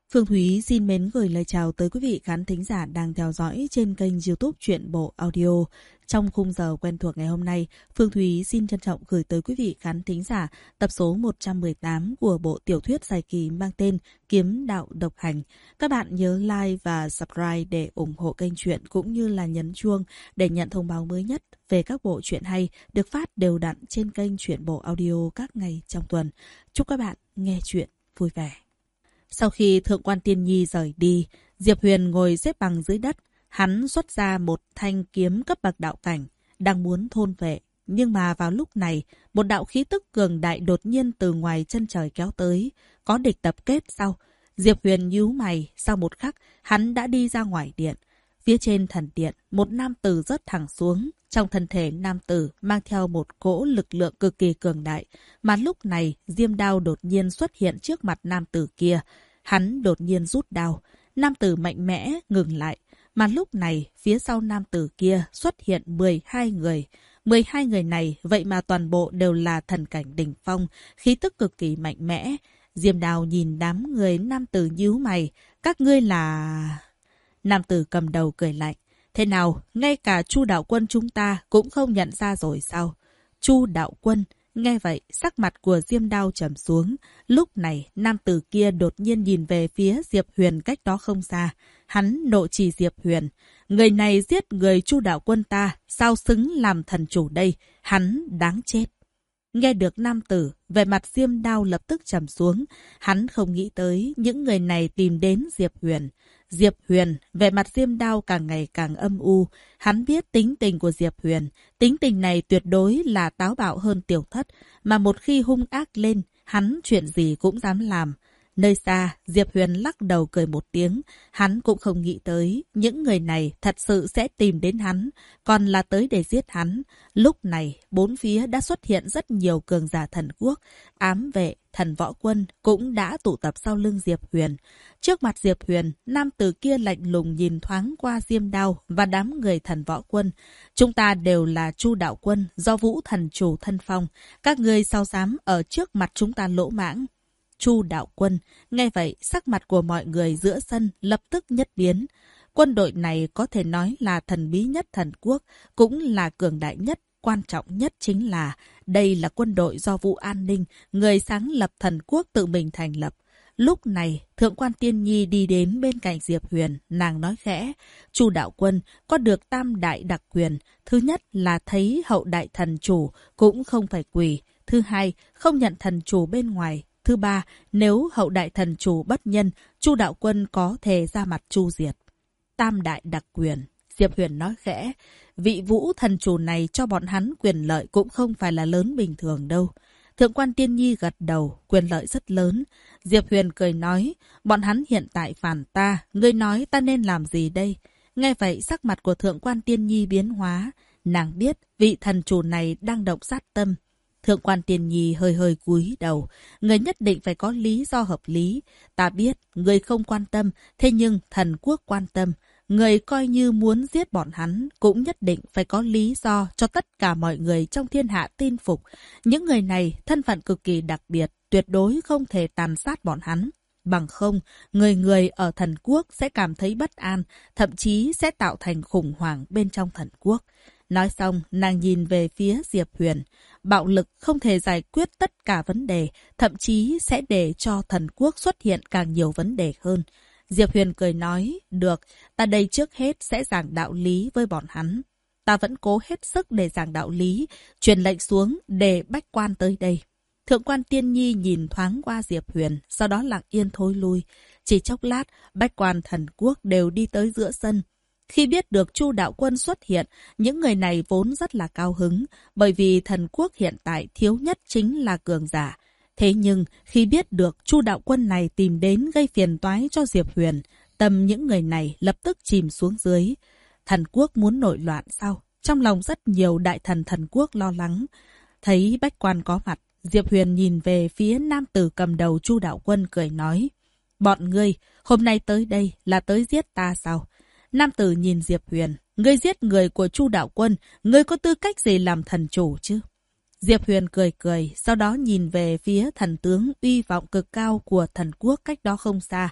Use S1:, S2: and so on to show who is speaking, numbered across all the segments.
S1: Phương Thúy xin mến gửi lời chào tới quý vị khán thính giả đang theo dõi trên kênh YouTube Truyện Bộ Audio. Trong khung giờ quen thuộc ngày hôm nay, Phương Thúy xin trân trọng gửi tới quý vị khán thính giả tập số 118 của bộ tiểu thuyết dài kỳ mang tên Kiếm Đạo Độc Hành. Các bạn nhớ like và subscribe để ủng hộ kênh truyện cũng như là nhấn chuông để nhận thông báo mới nhất về các bộ truyện hay được phát đều đặn trên kênh Truyện Bộ Audio các ngày trong tuần. Chúc các bạn nghe truyện vui vẻ. Sau khi Thượng quan Tiên Nhi rời đi, Diệp Huyền ngồi xếp bằng dưới đất. Hắn xuất ra một thanh kiếm cấp bậc đạo cảnh, đang muốn thôn vệ. Nhưng mà vào lúc này, một đạo khí tức cường đại đột nhiên từ ngoài chân trời kéo tới. Có địch tập kết sao? Diệp Huyền nhíu mày, sau một khắc, hắn đã đi ra ngoài điện. Phía trên thần điện, một nam tử rớt thẳng xuống. Trong thân thể nam tử mang theo một cỗ lực lượng cực kỳ cường đại. Mà lúc này, diêm đao đột nhiên xuất hiện trước mặt nam tử kia. Hắn đột nhiên rút đao. Nam tử mạnh mẽ ngừng lại. Mà lúc này, phía sau nam tử kia xuất hiện 12 người. 12 người này vậy mà toàn bộ đều là thần cảnh đỉnh phong, khí tức cực kỳ mạnh mẽ. Diêm đao nhìn đám người nam tử nhíu mày. Các ngươi là... Nam tử cầm đầu cười lạnh. Thế nào, ngay cả Chu đạo quân chúng ta cũng không nhận ra rồi sao? Chu đạo quân, nghe vậy, sắc mặt của Diêm Đao trầm xuống. Lúc này, nam tử kia đột nhiên nhìn về phía Diệp Huyền cách đó không xa. Hắn nộ chỉ Diệp Huyền. Người này giết người Chu đạo quân ta, sao xứng làm thần chủ đây? Hắn đáng chết. Nghe được nam tử, về mặt Diêm Đao lập tức trầm xuống. Hắn không nghĩ tới những người này tìm đến Diệp Huyền. Diệp Huyền, về mặt Diêm Đao càng ngày càng âm u. Hắn biết tính tình của Diệp Huyền. Tính tình này tuyệt đối là táo bạo hơn Tiểu Thất. Mà một khi hung ác lên, hắn chuyện gì cũng dám làm. Nơi xa, Diệp Huyền lắc đầu cười một tiếng. Hắn cũng không nghĩ tới những người này thật sự sẽ tìm đến hắn, còn là tới để giết hắn. Lúc này, bốn phía đã xuất hiện rất nhiều cường giả thần quốc. Ám vệ, thần võ quân cũng đã tụ tập sau lưng Diệp Huyền. Trước mặt Diệp Huyền, nam tử kia lạnh lùng nhìn thoáng qua Diêm Đao và đám người thần võ quân. Chúng ta đều là Chu đạo quân do Vũ thần chủ thân phong. Các ngươi sao dám ở trước mặt chúng ta lỗ mãng? Chu đạo quân, nghe vậy sắc mặt của mọi người giữa sân lập tức nhất biến. Quân đội này có thể nói là thần bí nhất thần quốc, cũng là cường đại nhất, quan trọng nhất chính là đây là quân đội do Vũ An Ninh, người sáng lập thần quốc tự mình thành lập. Lúc này, Thượng quan Tiên Nhi đi đến bên cạnh Diệp Huyền, nàng nói khẽ, Chu đạo quân có được tam đại đặc quyền, thứ nhất là thấy hậu đại thần chủ cũng không phải quỳ, thứ hai, không nhận thần chủ bên ngoài. Thứ ba, nếu hậu đại thần chủ bất nhân, Chu đạo quân có thể ra mặt chu diệt. Tam đại đặc quyền, Diệp Huyền nói khẽ, vị Vũ thần chủ này cho bọn hắn quyền lợi cũng không phải là lớn bình thường đâu. Thượng quan Tiên Nhi gật đầu, quyền lợi rất lớn. Diệp Huyền cười nói, bọn hắn hiện tại phản ta, ngươi nói ta nên làm gì đây? Nghe vậy sắc mặt của Thượng quan Tiên Nhi biến hóa, nàng biết vị thần chủ này đang động sát tâm. Thượng quan Tiên Nhi hơi hơi cúi đầu. Người nhất định phải có lý do hợp lý. Ta biết, người không quan tâm, thế nhưng thần quốc quan tâm. Người coi như muốn giết bọn hắn, cũng nhất định phải có lý do cho tất cả mọi người trong thiên hạ tin phục. Những người này, thân phận cực kỳ đặc biệt, tuyệt đối không thể tàn sát bọn hắn. Bằng không, người người ở thần quốc sẽ cảm thấy bất an, thậm chí sẽ tạo thành khủng hoảng bên trong thần quốc. Nói xong, nàng nhìn về phía Diệp Huyền. Bạo lực không thể giải quyết tất cả vấn đề, thậm chí sẽ để cho thần quốc xuất hiện càng nhiều vấn đề hơn. Diệp Huyền cười nói, được, ta đây trước hết sẽ giảng đạo lý với bọn hắn. Ta vẫn cố hết sức để giảng đạo lý, truyền lệnh xuống để bách quan tới đây. Thượng quan Tiên Nhi nhìn thoáng qua Diệp Huyền, sau đó lặng yên thối lui. Chỉ chốc lát, bách quan thần quốc đều đi tới giữa sân. Khi biết được Chu đạo quân xuất hiện, những người này vốn rất là cao hứng, bởi vì thần quốc hiện tại thiếu nhất chính là cường giả. Thế nhưng, khi biết được Chu đạo quân này tìm đến gây phiền toái cho Diệp Huyền, tâm những người này lập tức chìm xuống dưới. Thần quốc muốn nổi loạn sao? Trong lòng rất nhiều đại thần thần quốc lo lắng. Thấy bách quan có mặt, Diệp Huyền nhìn về phía nam tử cầm đầu Chu đạo quân cười nói, bọn ngươi, hôm nay tới đây là tới giết ta sao? Nam tử nhìn Diệp Huyền, ngươi giết người của Chu đạo quân, ngươi có tư cách gì làm thần chủ chứ? Diệp Huyền cười cười, sau đó nhìn về phía thần tướng uy vọng cực cao của thần quốc cách đó không xa.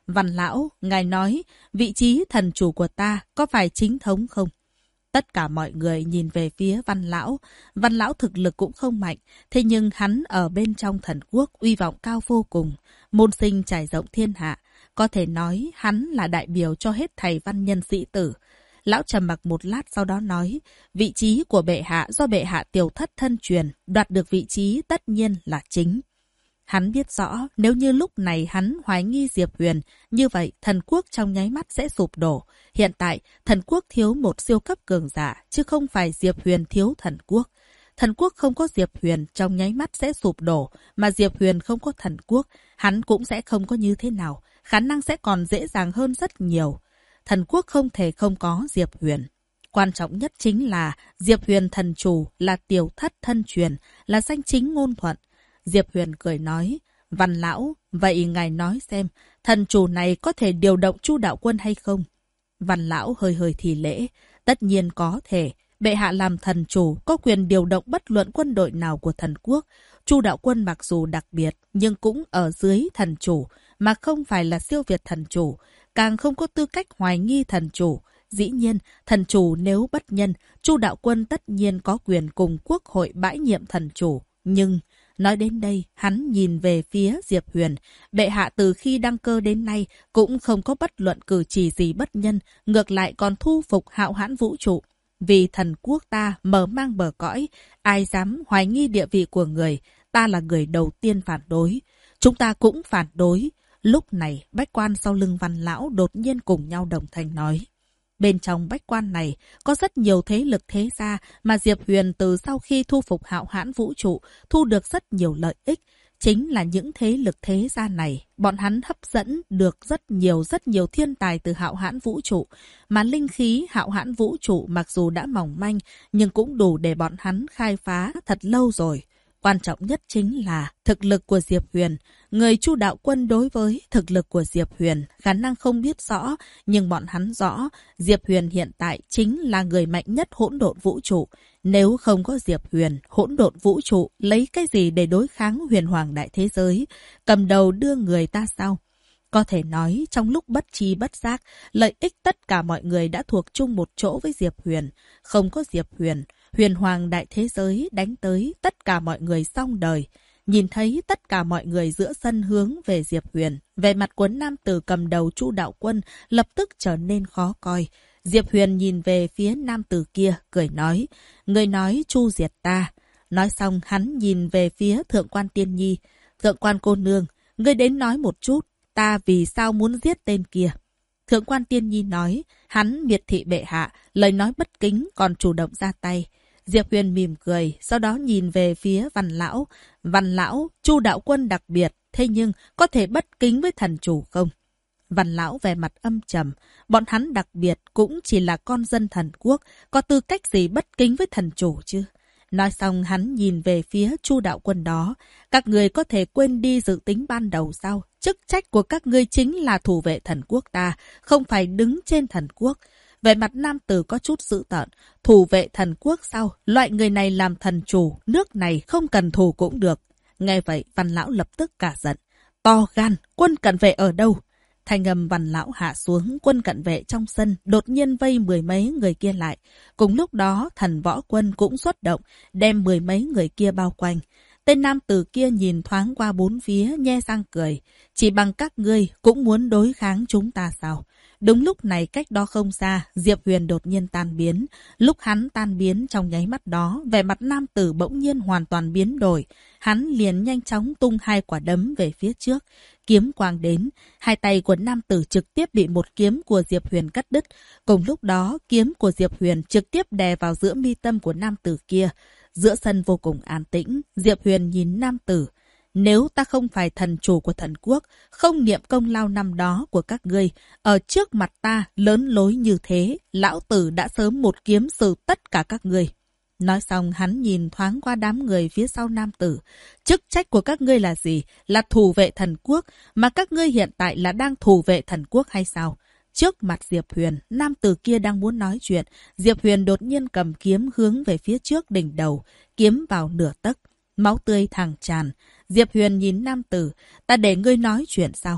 S1: Văn lão, ngài nói, vị trí thần chủ của ta có phải chính thống không? Tất cả mọi người nhìn về phía Văn lão. Văn lão thực lực cũng không mạnh, thế nhưng hắn ở bên trong thần quốc uy vọng cao vô cùng, môn sinh trải rộng thiên hạ. Có thể nói hắn là đại biểu cho hết thầy văn nhân sĩ tử. Lão trầm mặc một lát sau đó nói, vị trí của bệ hạ do bệ hạ tiểu thất thân truyền, đoạt được vị trí tất nhiên là chính. Hắn biết rõ nếu như lúc này hắn hoài nghi Diệp Huyền, như vậy thần quốc trong nháy mắt sẽ sụp đổ. Hiện tại, thần quốc thiếu một siêu cấp cường giả, chứ không phải Diệp Huyền thiếu thần quốc. Thần quốc không có Diệp Huyền trong nháy mắt sẽ sụp đổ, mà Diệp Huyền không có thần quốc, hắn cũng sẽ không có như thế nào, khả năng sẽ còn dễ dàng hơn rất nhiều. Thần quốc không thể không có Diệp Huyền. Quan trọng nhất chính là Diệp Huyền thần chủ là tiểu thất thân truyền, là danh chính ngôn thuận. Diệp Huyền cười nói, Văn lão, vậy ngài nói xem, thần chủ này có thể điều động Chu đạo quân hay không? Văn lão hơi hơi thì lễ, tất nhiên có thể. Bệ hạ làm thần chủ, có quyền điều động bất luận quân đội nào của thần quốc. Chu đạo quân mặc dù đặc biệt, nhưng cũng ở dưới thần chủ, mà không phải là siêu việt thần chủ, càng không có tư cách hoài nghi thần chủ. Dĩ nhiên, thần chủ nếu bất nhân, Chu đạo quân tất nhiên có quyền cùng quốc hội bãi nhiệm thần chủ. Nhưng, nói đến đây, hắn nhìn về phía Diệp Huyền. Bệ hạ từ khi đăng cơ đến nay cũng không có bất luận cử chỉ gì bất nhân, ngược lại còn thu phục hạo hãn vũ trụ. Vì thần quốc ta mở mang bờ cõi, ai dám hoài nghi địa vị của người, ta là người đầu tiên phản đối. Chúng ta cũng phản đối. Lúc này, bách quan sau lưng Văn lão đột nhiên cùng nhau đồng thanh nói. Bên trong bách quan này có rất nhiều thế lực thế gia mà Diệp Huyền từ sau khi thu phục hạo hãn vũ trụ thu được rất nhiều lợi ích. Chính là những thế lực thế gia này, bọn hắn hấp dẫn được rất nhiều thiên tài từ hạo hãn vũ trụ. Mà linh khí hạo hãn vũ trụ mặc dù đã mỏng manh, nhưng cũng đủ để bọn hắn khai phá thật lâu rồi. Quan trọng nhất chính là thực lực của Diệp Huyền. Người Chu đạo quân đối với thực lực của Diệp Huyền khả năng không biết rõ, nhưng bọn hắn rõ Diệp Huyền hiện tại chính là người mạnh nhất hỗn độn vũ trụ. Nếu không có Diệp Huyền, hỗn độn vũ trụ lấy cái gì để đối kháng huyền hoàng đại thế giới? Cầm đầu đưa người ta sao? Có thể nói trong lúc bất tri bất giác, lợi ích tất cả mọi người đã thuộc chung một chỗ với Diệp Huyền. Không có Diệp Huyền, huyền hoàng đại thế giới đánh tới tất cả mọi người xong đời. Nhìn thấy tất cả mọi người giữa sân hướng về Diệp Huyền, về mặt của nam tử cầm đầu Chu đạo quân lập tức trở nên khó coi. Diệp Huyền nhìn về phía nam tử kia, cười nói, người nói Chu diệt ta. Nói xong hắn nhìn về phía thượng quan tiên nhi, thượng quan cô nương, ngươi đến nói một chút, ta vì sao muốn giết tên kia. Thượng quan tiên nhi nói, hắn miệt thị bệ hạ, lời nói bất kính còn chủ động ra tay. Diệp Huyền mỉm cười, sau đó nhìn về phía Văn lão. Văn lão, Chu đạo quân đặc biệt, thế nhưng có thể bất kính với thần chủ không? Văn lão vẻ mặt âm trầm, bọn hắn đặc biệt cũng chỉ là con dân thần quốc, có tư cách gì bất kính với thần chủ chứ? Nói xong hắn nhìn về phía Chu đạo quân đó, các người có thể quên đi dự tính ban đầu sao? Chức trách của các ngươi chính là thủ vệ thần quốc ta, không phải đứng trên thần quốc. Về mặt nam tử có chút dữ tợn, thủ vệ thần quốc sao? Loại người này làm thần chủ, nước này không cần thủ cũng được. Nghe vậy, Văn lão lập tức cả giận. To gan, quân cận vệ ở đâu? Thanh âm Văn lão hạ xuống, quân cận vệ trong sân đột nhiên vây mười mấy người kia lại. Cùng lúc đó, thần võ quân cũng xuất động, đem mười mấy người kia bao quanh. Tên nam tử kia nhìn thoáng qua bốn phía, nhe răng cười. Chỉ bằng các ngươi cũng muốn đối kháng chúng ta sao? Đúng lúc này cách đó không xa, Diệp Huyền đột nhiên tan biến. Lúc hắn tan biến trong nháy mắt đó, vẻ mặt nam tử bỗng nhiên hoàn toàn biến đổi. Hắn liền nhanh chóng tung hai quả đấm về phía trước. Kiếm quang đến, hai tay của nam tử trực tiếp bị một kiếm của Diệp Huyền cắt đứt. Cùng lúc đó, kiếm của Diệp Huyền trực tiếp đè vào giữa mi tâm của nam tử kia. Giữa sân vô cùng an tĩnh, Diệp Huyền nhìn nam tử. Nếu ta không phải thần chủ của thần quốc, không niệm công lao năm đó của các ngươi, ở trước mặt ta lớn lối như thế, lão tử đã sớm một kiếm xử tất cả các ngươi. Nói xong hắn nhìn thoáng qua đám người phía sau nam tử. Chức trách của các ngươi là gì? Là thủ vệ thần quốc, mà các ngươi hiện tại là đang thủ vệ thần quốc hay sao? Trước mặt Diệp Huyền, nam tử kia đang muốn nói chuyện. Diệp Huyền đột nhiên cầm kiếm hướng về phía trước đỉnh đầu, kiếm vào nửa tấc. Máu tươi thẳng tràn. Diệp Huyền nhìn nam tử, ta để ngươi nói chuyện sao?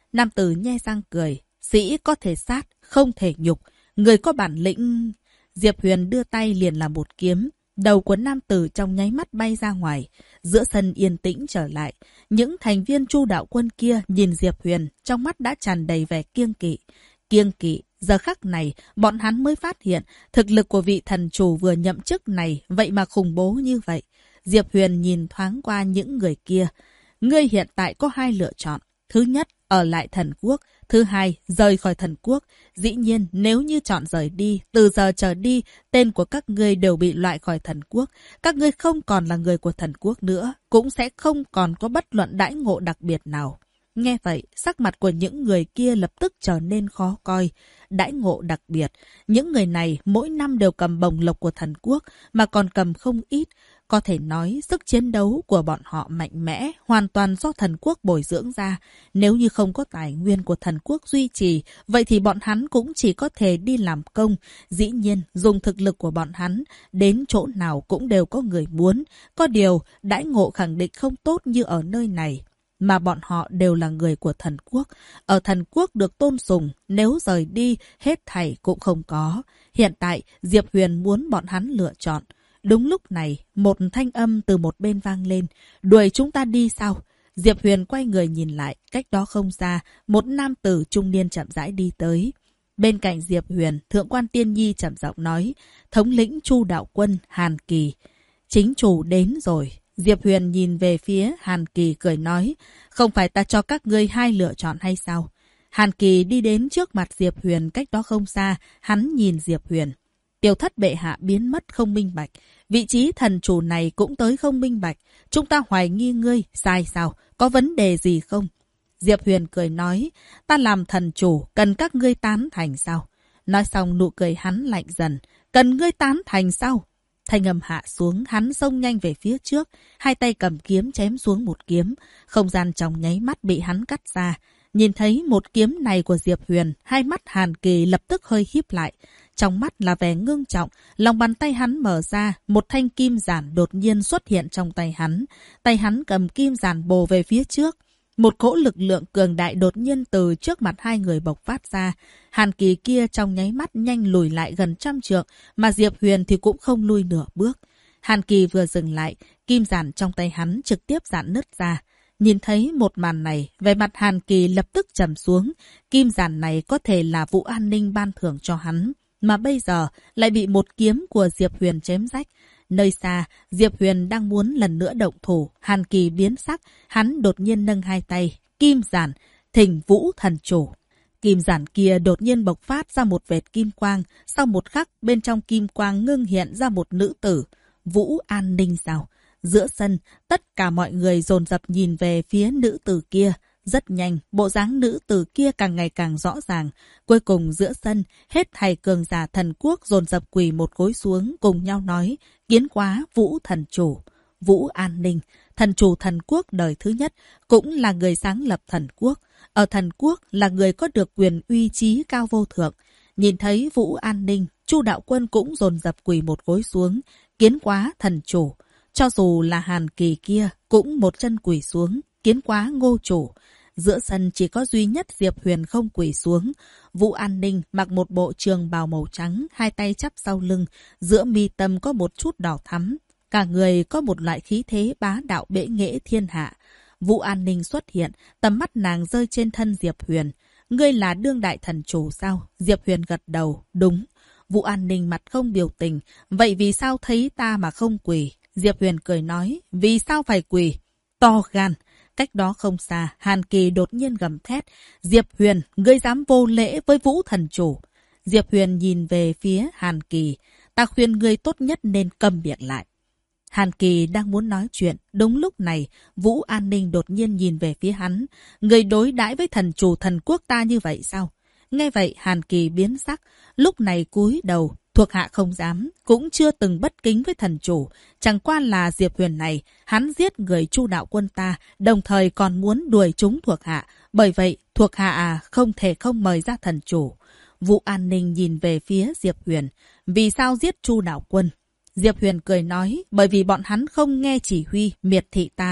S1: Nam tử nhe răng cười. Sĩ có thể sát, không thể nhục. Người có bản lĩnh... Diệp Huyền đưa tay liền làm một kiếm. Đầu của nam tử trong nháy mắt bay ra ngoài. Giữa sân yên tĩnh trở lại. Những thành viên Chu đạo quân kia nhìn Diệp Huyền, trong mắt đã tràn đầy vẻ kiêng kỵ. Kiêng kỵ, giờ khắc này, bọn hắn mới phát hiện thực lực của vị thần chủ vừa nhậm chức này vậy mà khủng bố như vậy. Diệp Huyền nhìn thoáng qua những người kia. Ngươi hiện tại có hai lựa chọn. Thứ nhất, ở lại thần quốc. Thứ hai, rời khỏi thần quốc. Dĩ nhiên, nếu như chọn rời đi, từ giờ trở đi, tên của các ngươi đều bị loại khỏi thần quốc. Các ngươi không còn là người của thần quốc nữa, cũng sẽ không còn có bất luận đãi ngộ đặc biệt nào. Nghe vậy, sắc mặt của những người kia lập tức trở nên khó coi. Đãi ngộ đặc biệt. Những người này mỗi năm đều cầm bồng lộc của thần quốc, mà còn cầm không ít. Có thể nói sức chiến đấu của bọn họ mạnh mẽ, hoàn toàn do thần quốc bồi dưỡng ra. Nếu như không có tài nguyên của thần quốc duy trì, vậy thì bọn hắn cũng chỉ có thể đi làm công. Dĩ nhiên, dùng thực lực của bọn hắn, đến chỗ nào cũng đều có người muốn. Có điều, đãi ngộ khẳng định không tốt như ở nơi này. Mà bọn họ đều là người của thần quốc. Ở thần quốc được tôn sùng, nếu rời đi, hết thảy cũng không có. Hiện tại, Diệp Huyền muốn bọn hắn lựa chọn. Đúng lúc này, một thanh âm từ một bên vang lên. Đuổi chúng ta đi sao? Diệp Huyền quay người nhìn lại, cách đó không xa, một nam tử trung niên chậm rãi đi tới. Bên cạnh Diệp Huyền, Thượng quan Tiên Nhi trầm giọng nói, thống lĩnh Chu đạo quân Hàn Kỳ. Chính chủ đến rồi. Diệp Huyền nhìn về phía Hàn Kỳ cười nói, không phải ta cho các ngươi hai lựa chọn hay sao? Hàn Kỳ đi đến trước mặt Diệp Huyền cách đó không xa, hắn nhìn Diệp Huyền. Tiểu thất bệ hạ biến mất không minh bạch, vị trí thần chủ này cũng tới không minh bạch. Chúng ta hoài nghi ngươi, sai sao? Có vấn đề gì không? Diệp Huyền cười nói, ta làm thần chủ, cần các ngươi tán thành sao? Nói xong nụ cười hắn lạnh dần, cần ngươi tán thành sao? Thanh âm hạ xuống, hắn xông nhanh về phía trước, hai tay cầm kiếm chém xuống một kiếm, không gian trong nháy mắt bị hắn cắt ra. Nhìn thấy một kiếm này của Diệp Huyền, hai mắt Hàn Kỳ lập tức hơi híp lại. Trong mắt là vẻ ngưng trọng, lòng bàn tay hắn mở ra, một thanh kim giản đột nhiên xuất hiện trong tay hắn. Tay hắn cầm kim giản bồ về phía trước. Một cỗ lực lượng cường đại đột nhiên từ trước mặt hai người bộc phát ra. Hàn Kỳ kia trong nháy mắt nhanh lùi lại gần 100 trượng, mà Diệp Huyền thì cũng không lui nửa bước. Hàn Kỳ vừa dừng lại, kim giản trong tay hắn trực tiếp giãn nứt ra. Nhìn thấy một màn này, vẻ mặt Hàn Kỳ lập tức trầm xuống. Kim giản này có thể là Vũ An Ninh ban thưởng cho hắn, mà bây giờ lại bị một kiếm của Diệp Huyền chém rách. Nơi xa, Diệp Huyền đang muốn lần nữa động thủ, Hàn Kỳ biến sắc, hắn đột nhiên nâng hai tay, kim giản, thỉnh Vũ thần chủ. Kim giản kia đột nhiên bộc phát ra một vệt kim quang, sau một khắc bên trong kim quang ngưng hiện ra một nữ tử, Vũ An Ninh sao? Giữa sân, tất cả mọi người dồn dập nhìn về phía nữ tử kia. Rất nhanh, bộ dáng nữ tử kia càng ngày càng rõ ràng. Cuối cùng giữa sân, hết thảy cường giả thần quốc dồn dập quỳ một gối xuống cùng nhau nói, kiến quá Vũ thần chủ. Vũ An Ninh, thần chủ thần quốc đời thứ nhất, cũng là người sáng lập thần quốc. Ở thần quốc là người có được quyền uy trí cao vô thượng. Nhìn thấy Vũ An Ninh, Chu đạo quân cũng dồn dập quỳ một gối xuống, kiến quá thần chủ. Cho dù là Hàn Kỳ kia, cũng một chân quỳ xuống, kiến quá Ngô chủ. Giữa sân chỉ có duy nhất Diệp Huyền không quỳ xuống. Vũ An Ninh mặc một bộ trường bào màu trắng, hai tay chắp sau lưng, giữa mi tâm có một chút đỏ thắm. Cả người có một loại khí thế bá đạo bệ nghệ thiên hạ. Vũ An Ninh xuất hiện, tầm mắt nàng rơi trên thân Diệp Huyền. Ngươi là đương đại thần chủ sao? Diệp Huyền gật đầu, đúng. Vũ An Ninh mặt không biểu tình, vậy vì sao thấy ta mà không quỳ? Diệp Huyền cười nói, vì sao phải quỳ? To gan. Cách đó không xa, Hàn Kỳ đột nhiên gầm thét. Diệp Huyền, ngươi dám vô lễ với Vũ thần chủ. Diệp Huyền nhìn về phía Hàn Kỳ. Ta khuyên ngươi tốt nhất nên câm miệng lại. Hàn Kỳ đang muốn nói chuyện. Đúng lúc này, Vũ An Ninh đột nhiên nhìn về phía hắn. Ngươi đối đãi với thần chủ thần quốc ta như vậy sao? Nghe vậy, Hàn Kỳ biến sắc. Lúc này cúi đầu. Thuộc hạ không dám, cũng chưa từng bất kính với thần chủ. Chẳng qua là Diệp Huyền này, hắn giết người Chu đạo quân ta, đồng thời còn muốn đuổi chúng thuộc hạ. Bởi vậy, thuộc hạ không thể không mời ra thần chủ. Vũ An Ninh nhìn về phía Diệp Huyền. Vì sao giết Chu đạo quân? Diệp Huyền cười nói, bởi vì bọn hắn không nghe chỉ huy, miệt thị ta.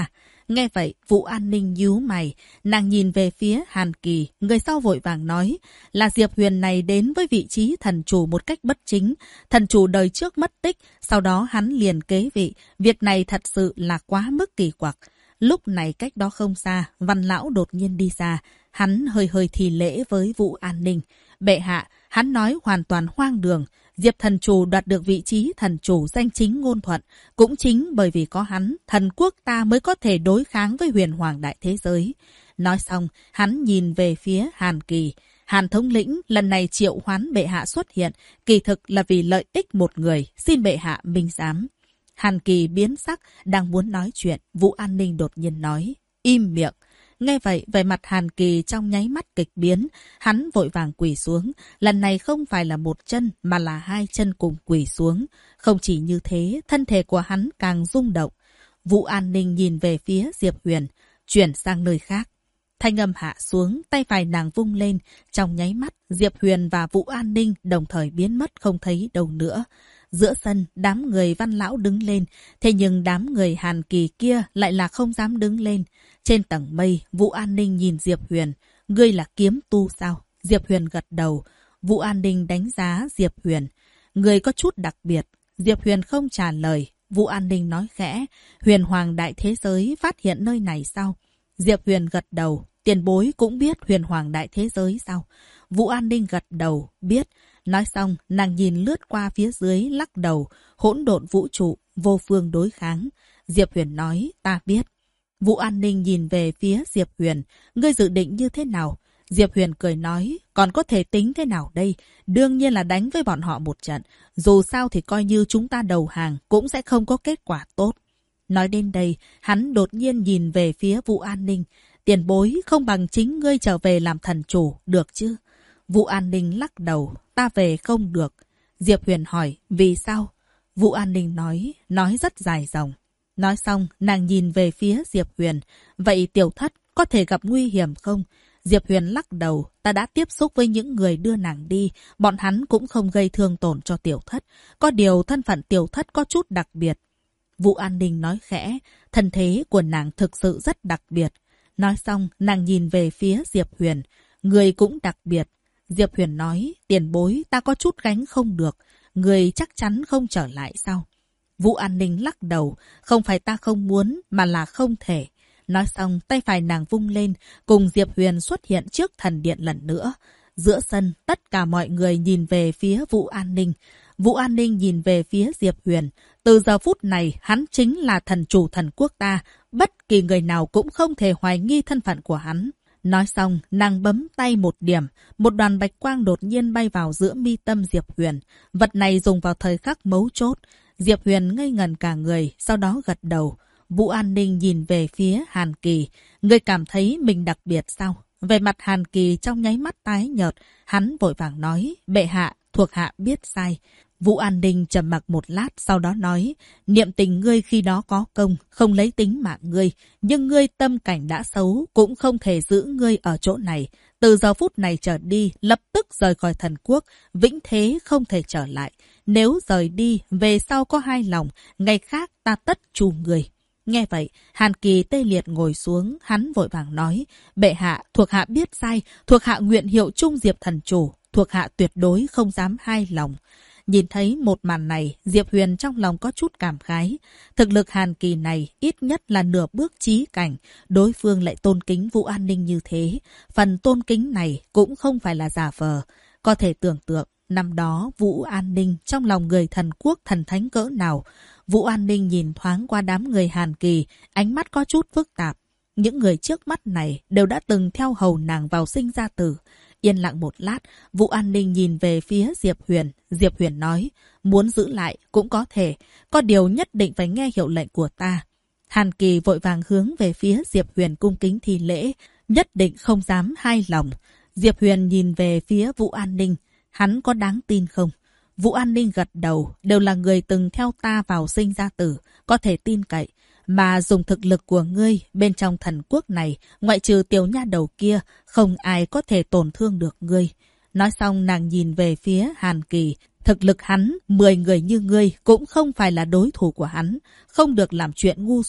S1: Nghe vậy, Vũ An Ninh nhíu mày, nàng nhìn về phía Hàn Kỳ, người sau vội vàng nói, là Diệp Huyền này đến với vị trí thần chủ một cách bất chính, thần chủ đời trước mất tích, sau đó hắn liền kế vị, việc này thật sự là quá mức kỳ quặc. Lúc này cách đó không xa, Văn Lão đột nhiên đi ra, hắn hơi hơi thì lễ với Vũ An Ninh. Bệ hạ, hắn nói hoàn toàn hoang đường. Diệp thần chủ đoạt được vị trí thần chủ danh chính ngôn thuận. Cũng chính bởi vì có hắn, thần quốc ta mới có thể đối kháng với huyền hoàng đại thế giới. Nói xong, hắn nhìn về phía Hàn Kỳ. Hàn thống lĩnh lần này triệu hoán bệ hạ xuất hiện, kỳ thực là vì lợi ích một người, xin bệ hạ minh giám. Hàn Kỳ biến sắc, đang muốn nói chuyện, Vũ An Ninh đột nhiên nói, im miệng. Nghe vậy, vẻ mặt Hàn Kỳ trong nháy mắt kịch biến, hắn vội vàng quỳ xuống. Lần này không phải là một chân, mà là hai chân cùng quỳ xuống. Không chỉ như thế, thân thể của hắn càng rung động. Vũ An Ninh nhìn về phía Diệp Huyền, chuyển sang nơi khác. Thanh âm hạ xuống, tay phải nàng vung lên. Trong nháy mắt, Diệp Huyền và Vũ An Ninh đồng thời biến mất không thấy đâu nữa. Giữa sân, đám người Văn Lão đứng lên, thế nhưng đám người Hàn Kỳ kia lại là không dám đứng lên. Trên tầng mây, Vũ An Ninh nhìn Diệp Huyền, ngươi là kiếm tu sao? Diệp Huyền gật đầu. Vũ An Ninh đánh giá Diệp Huyền, ngươi có chút đặc biệt. Diệp Huyền không trả lời. Vũ An Ninh nói khẽ, huyền hoàng đại thế giới phát hiện nơi này sao? Diệp Huyền gật đầu, tiền bối cũng biết huyền hoàng đại thế giới sao? Vũ An Ninh gật đầu, biết. Nói xong, nàng nhìn lướt qua phía dưới, lắc đầu, hỗn độn vũ trụ, vô phương đối kháng. Diệp Huyền nói, ta biết. Vũ An Ninh nhìn về phía Diệp Huyền, ngươi dự định như thế nào? Diệp Huyền cười nói, còn có thể tính thế nào đây? Đương nhiên là đánh với bọn họ một trận. Dù sao thì coi như chúng ta đầu hàng, cũng sẽ không có kết quả tốt. Nói đến đây, hắn đột nhiên nhìn về phía Vũ An Ninh. Tiền bối không bằng chính ngươi trở về làm thần chủ, được chứ? Vũ An Ninh lắc đầu, ta về không được. Diệp Huyền hỏi, vì sao? Vũ An Ninh nói rất dài dòng. Nói xong, nàng nhìn về phía Diệp Huyền. Vậy tiểu thất có thể gặp nguy hiểm không? Diệp Huyền lắc đầu, ta đã tiếp xúc với những người đưa nàng đi. Bọn hắn cũng không gây thương tổn cho tiểu thất. Có điều thân phận tiểu thất có chút đặc biệt. Vũ An Ninh nói khẽ, thân thế của nàng thực sự rất đặc biệt. Nói xong, nàng nhìn về phía Diệp Huyền. Người cũng đặc biệt. Diệp Huyền nói, tiền bối ta có chút gánh không được. Người chắc chắn không trở lại sao? Vũ An Ninh lắc đầu, không phải ta không muốn mà là không thể. Nói xong, tay phải nàng vung lên, cùng Diệp Huyền xuất hiện trước thần điện lần nữa. Giữa sân, tất cả mọi người nhìn về phía Vũ An Ninh. Vũ An Ninh nhìn về phía Diệp Huyền. Từ giờ phút này, hắn chính là thần chủ thần quốc ta. Bất kỳ người nào cũng không thể hoài nghi thân phận của hắn. Nói xong, nàng bấm tay một điểm. Một đoàn bạch quang đột nhiên bay vào giữa mi tâm Diệp Huyền. Vật này dùng vào thời khắc mấu chốt. Diệp Huyền ngây ngẩn cả người, sau đó gật đầu. Vũ An Ninh nhìn về phía Hàn Kỳ. Ngươi cảm thấy mình đặc biệt sao? Về mặt Hàn Kỳ trong nháy mắt tái nhợt, hắn vội vàng nói, bệ hạ, thuộc hạ biết sai. Vũ An Ninh trầm mặc một lát, sau đó nói, niệm tình ngươi khi đó có công, không lấy tính mạng ngươi, nhưng ngươi tâm cảnh đã xấu, cũng không thể giữ ngươi ở chỗ này. Từ giờ phút này trở đi, lập tức rời khỏi thần quốc, vĩnh thế không thể trở lại. Nếu rời đi, về sau có hai lòng, ngày khác ta tất trù ngươi. Nghe vậy, Hàn Kỳ tê liệt ngồi xuống, hắn vội vàng nói, bệ hạ, thuộc hạ biết sai, thuộc hạ nguyện hiệu chung Diệp thần chủ, thuộc hạ tuyệt đối không dám hai lòng. Nhìn thấy một màn này, Diệp Huyền trong lòng có chút cảm khái. Thực lực Hàn Kỳ này ít nhất là nửa bước chí cảnh, đối phương lại tôn kính Vũ An Ninh như thế. Phần tôn kính này cũng không phải là giả vờ. Có thể tưởng tượng, năm đó Vũ An Ninh trong lòng người thần quốc thần thánh cỡ nào. Vũ An Ninh nhìn thoáng qua đám người Hàn Kỳ, ánh mắt có chút phức tạp. Những người trước mắt này đều đã từng theo hầu nàng vào sinh ra tử. Yên lặng một lát, Vũ An Ninh nhìn về phía Diệp Huyền. Diệp Huyền nói, muốn giữ lại cũng có thể, có điều nhất định phải nghe hiệu lệnh của ta. Hàn Kỳ vội vàng hướng về phía Diệp Huyền cung kính thi lễ, nhất định không dám hai lòng. Diệp Huyền nhìn về phía Vũ An Ninh, hắn có đáng tin không? Vũ An Ninh gật đầu, đều là người từng theo ta vào sinh ra tử, có thể tin cậy. Mà dùng thực lực của ngươi bên trong thần quốc này, ngoại trừ tiểu nha đầu kia, không ai có thể tổn thương được ngươi. Nói xong nàng nhìn về phía Hàn Kỳ, thực lực hắn, 10 người như ngươi cũng không phải là đối thủ của hắn, không được làm chuyện ngu xuẩn.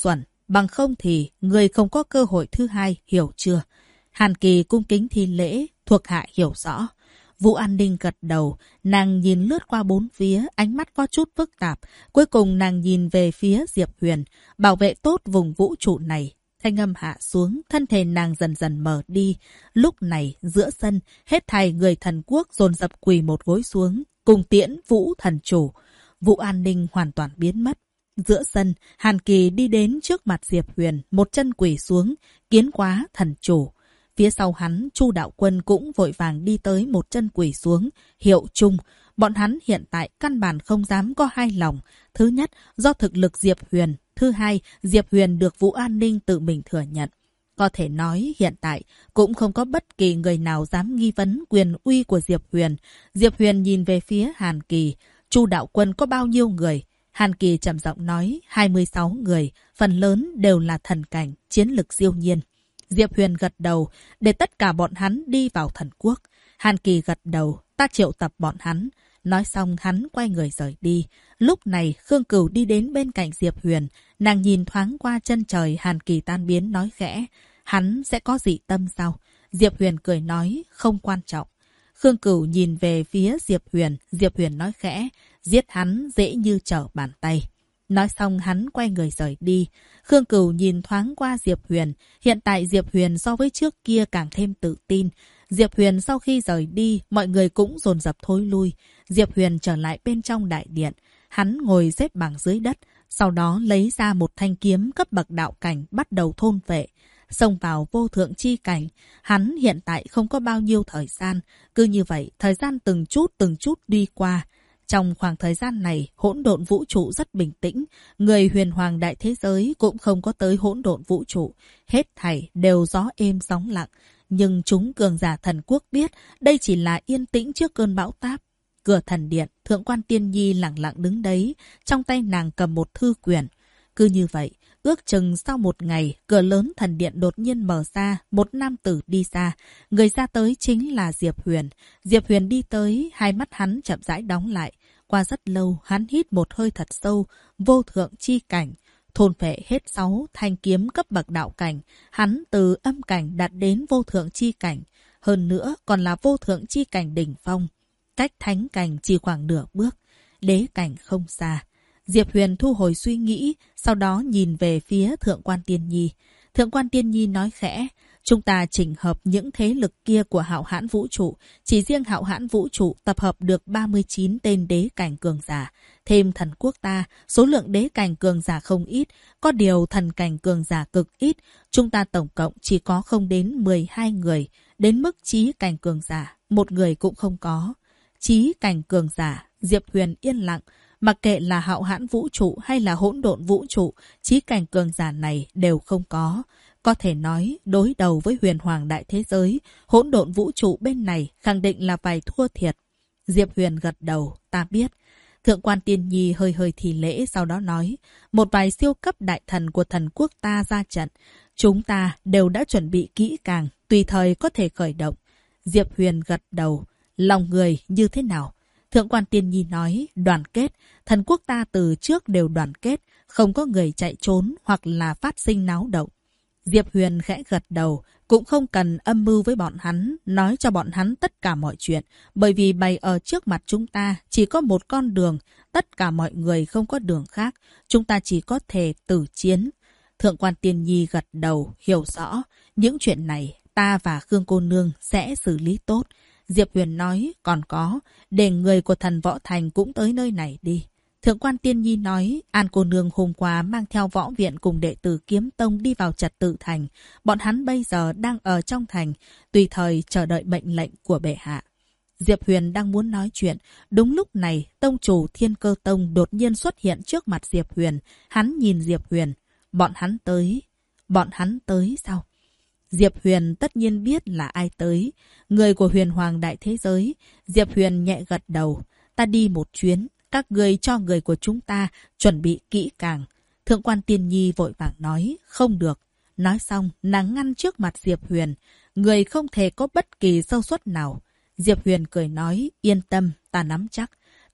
S1: bằng không thì người không có cơ hội thứ hai, hiểu chưa? Hàn Kỳ cung kính thi lễ, thuộc hạ hiểu rõ. Vũ An Ninh gật đầu, nàng nhìn lướt qua bốn phía, ánh mắt có chút phức tạp. Cuối cùng nàng nhìn về phía Diệp Huyền, bảo vệ tốt vùng vũ trụ này. Thanh âm hạ xuống, thân thể nàng dần dần mở đi. Lúc này, giữa sân, hết thảy người thần quốc dồn dập quỳ một gối xuống, cùng tiễn Vũ thần chủ. Vũ An Ninh hoàn toàn biến mất. Giữa sân, Hàn Kỳ đi đến trước mặt Diệp Huyền, một chân quỳ xuống, kiến quá thần chủ. Phía sau hắn, Chu Đạo Quân cũng vội vàng đi tới một chân quỳ xuống, hiệu chung. Bọn hắn hiện tại căn bản không dám có hai lòng. Thứ nhất, do thực lực Diệp Huyền. Thứ hai, Diệp Huyền được Vũ An Ninh tự mình thừa nhận. Có thể nói hiện tại cũng không có bất kỳ người nào dám nghi vấn quyền uy của Diệp Huyền. Diệp Huyền nhìn về phía Hàn Kỳ. Chu Đạo Quân có bao nhiêu người? Hàn Kỳ trầm giọng nói 26 người, phần lớn đều là thần cảnh, chiến lực siêu nhiên. Diệp Huyền gật đầu, để tất cả bọn hắn đi vào thần quốc. Hàn Kỳ gật đầu, ta triệu tập bọn hắn. Nói xong hắn quay người rời đi. Lúc này Khương Cửu đi đến bên cạnh Diệp Huyền. Nàng nhìn thoáng qua chân trời Hàn Kỳ tan biến nói khẽ. Hắn sẽ có dị tâm sao? Diệp Huyền cười nói, không quan trọng. Khương Cửu nhìn về phía Diệp Huyền nói khẽ, giết hắn dễ như trở bàn tay. Nói xong hắn quay người rời đi. Khương Cửu nhìn thoáng qua Diệp Huyền. Hiện tại Diệp Huyền so với trước kia càng thêm tự tin. Diệp Huyền sau khi rời đi, mọi người cũng dồn dập thối lui. Diệp Huyền trở lại bên trong đại điện. Hắn ngồi xếp bằng dưới đất, sau đó lấy ra một thanh kiếm cấp bậc đạo cảnh bắt đầu thôn vệ. Xông vào vô thượng chi cảnh. Hắn hiện tại không có bao nhiêu thời gian. Cứ như vậy, thời gian từng chút đi qua. Trong khoảng thời gian này, hỗn độn vũ trụ rất bình tĩnh. Người huyền hoàng đại thế giới cũng không có tới hỗn độn vũ trụ. Hết thảy đều gió êm sóng lặng. Nhưng chúng cường giả thần quốc biết đây chỉ là yên tĩnh trước cơn bão táp. Cửa thần điện, Thượng quan Tiên Nhi lặng lặng đứng đấy. Trong tay nàng cầm một thư quyển. Cứ như vậy, ước chừng sau một ngày, cửa lớn thần điện đột nhiên mở ra, một nam tử đi ra. Người ra tới chính là Diệp Huyền. Diệp Huyền đi tới, hai mắt hắn chậm rãi đóng lại. Qua rất lâu, hắn hít một hơi thật sâu, vô thượng chi cảnh. Thôn phệ hết 6 thanh kiếm cấp bậc đạo cảnh. Hắn từ âm cảnh đạt đến vô thượng chi cảnh. Hơn nữa còn là vô thượng chi cảnh đỉnh phong. Cách thánh cảnh chỉ khoảng nửa bước. Đế cảnh không xa. Diệp Huyền thu hồi suy nghĩ, sau đó nhìn về phía Thượng quan Tiên Nhi. Thượng quan Tiên Nhi nói khẽ, chúng ta chỉnh hợp những thế lực kia của Hạo Hãn Vũ Trụ. Chỉ riêng Hạo Hãn Vũ Trụ tập hợp được 39 tên đế cảnh cường giả. Thêm thần quốc ta, số lượng đế cảnh cường giả không ít, có điều thần cảnh cường giả cực ít. Chúng ta tổng cộng chỉ có không đến 12 người, đến mức chí cảnh cường giả, một người cũng không có. Chí cảnh cường giả, Diệp Huyền yên lặng. Mặc kệ là Hạo Hãn Vũ Trụ hay là hỗn độn vũ trụ, chí cảnh cường giả này đều không có. Có thể nói, đối đầu với huyền hoàng đại thế giới, hỗn độn vũ trụ bên này khẳng định là phải thua thiệt. Diệp Huyền gật đầu, ta biết. Thượng quan Tiên Nhi hơi hơi thì lễ sau đó nói, một vài siêu cấp đại thần của thần quốc ta ra trận. Chúng ta đều đã chuẩn bị kỹ càng, tùy thời có thể khởi động. Diệp Huyền gật đầu, lòng người như thế nào? Thượng quan Tiên Nhi nói, đoàn kết, thần quốc ta từ trước đều đoàn kết, không có người chạy trốn hoặc là phát sinh náo động. Diệp Huyền khẽ gật đầu, cũng không cần âm mưu với bọn hắn, nói cho bọn hắn tất cả mọi chuyện, bởi vì bày ở trước mặt chúng ta chỉ có một con đường, tất cả mọi người không có đường khác, chúng ta chỉ có thể tử chiến. Thượng quan Tiên Nhi gật đầu, hiểu rõ, những chuyện này ta và Khương cô nương sẽ xử lý tốt. Diệp Huyền nói, còn có, để người của thần võ thành cũng tới nơi này đi. Thượng quan Tiên Nhi nói, An cô nương hôm qua mang theo võ viện cùng đệ tử Kiếm Tông đi vào Trật Tự Thành. Bọn hắn bây giờ đang ở trong thành, tùy thời chờ đợi mệnh lệnh của bệ hạ. Diệp Huyền đang muốn nói chuyện. Đúng lúc này, tông chủ Thiên Cơ Tông đột nhiên xuất hiện trước mặt Diệp Huyền. Hắn nhìn Diệp Huyền. Bọn hắn tới. Bọn hắn tới sao? Diệp Huyền tất nhiên biết là ai tới. Người của huyền hoàng đại thế giới. Diệp Huyền nhẹ gật đầu. Ta đi một chuyến. Các người cho người của chúng ta chuẩn bị kỹ càng. Thượng quan Tiên Nhi vội vàng nói. Không được. Nói xong, nàng ngăn trước mặt Diệp Huyền. Người không thể có bất kỳ sơ suất nào. Diệp Huyền cười nói. Yên tâm, ta nắm chắc.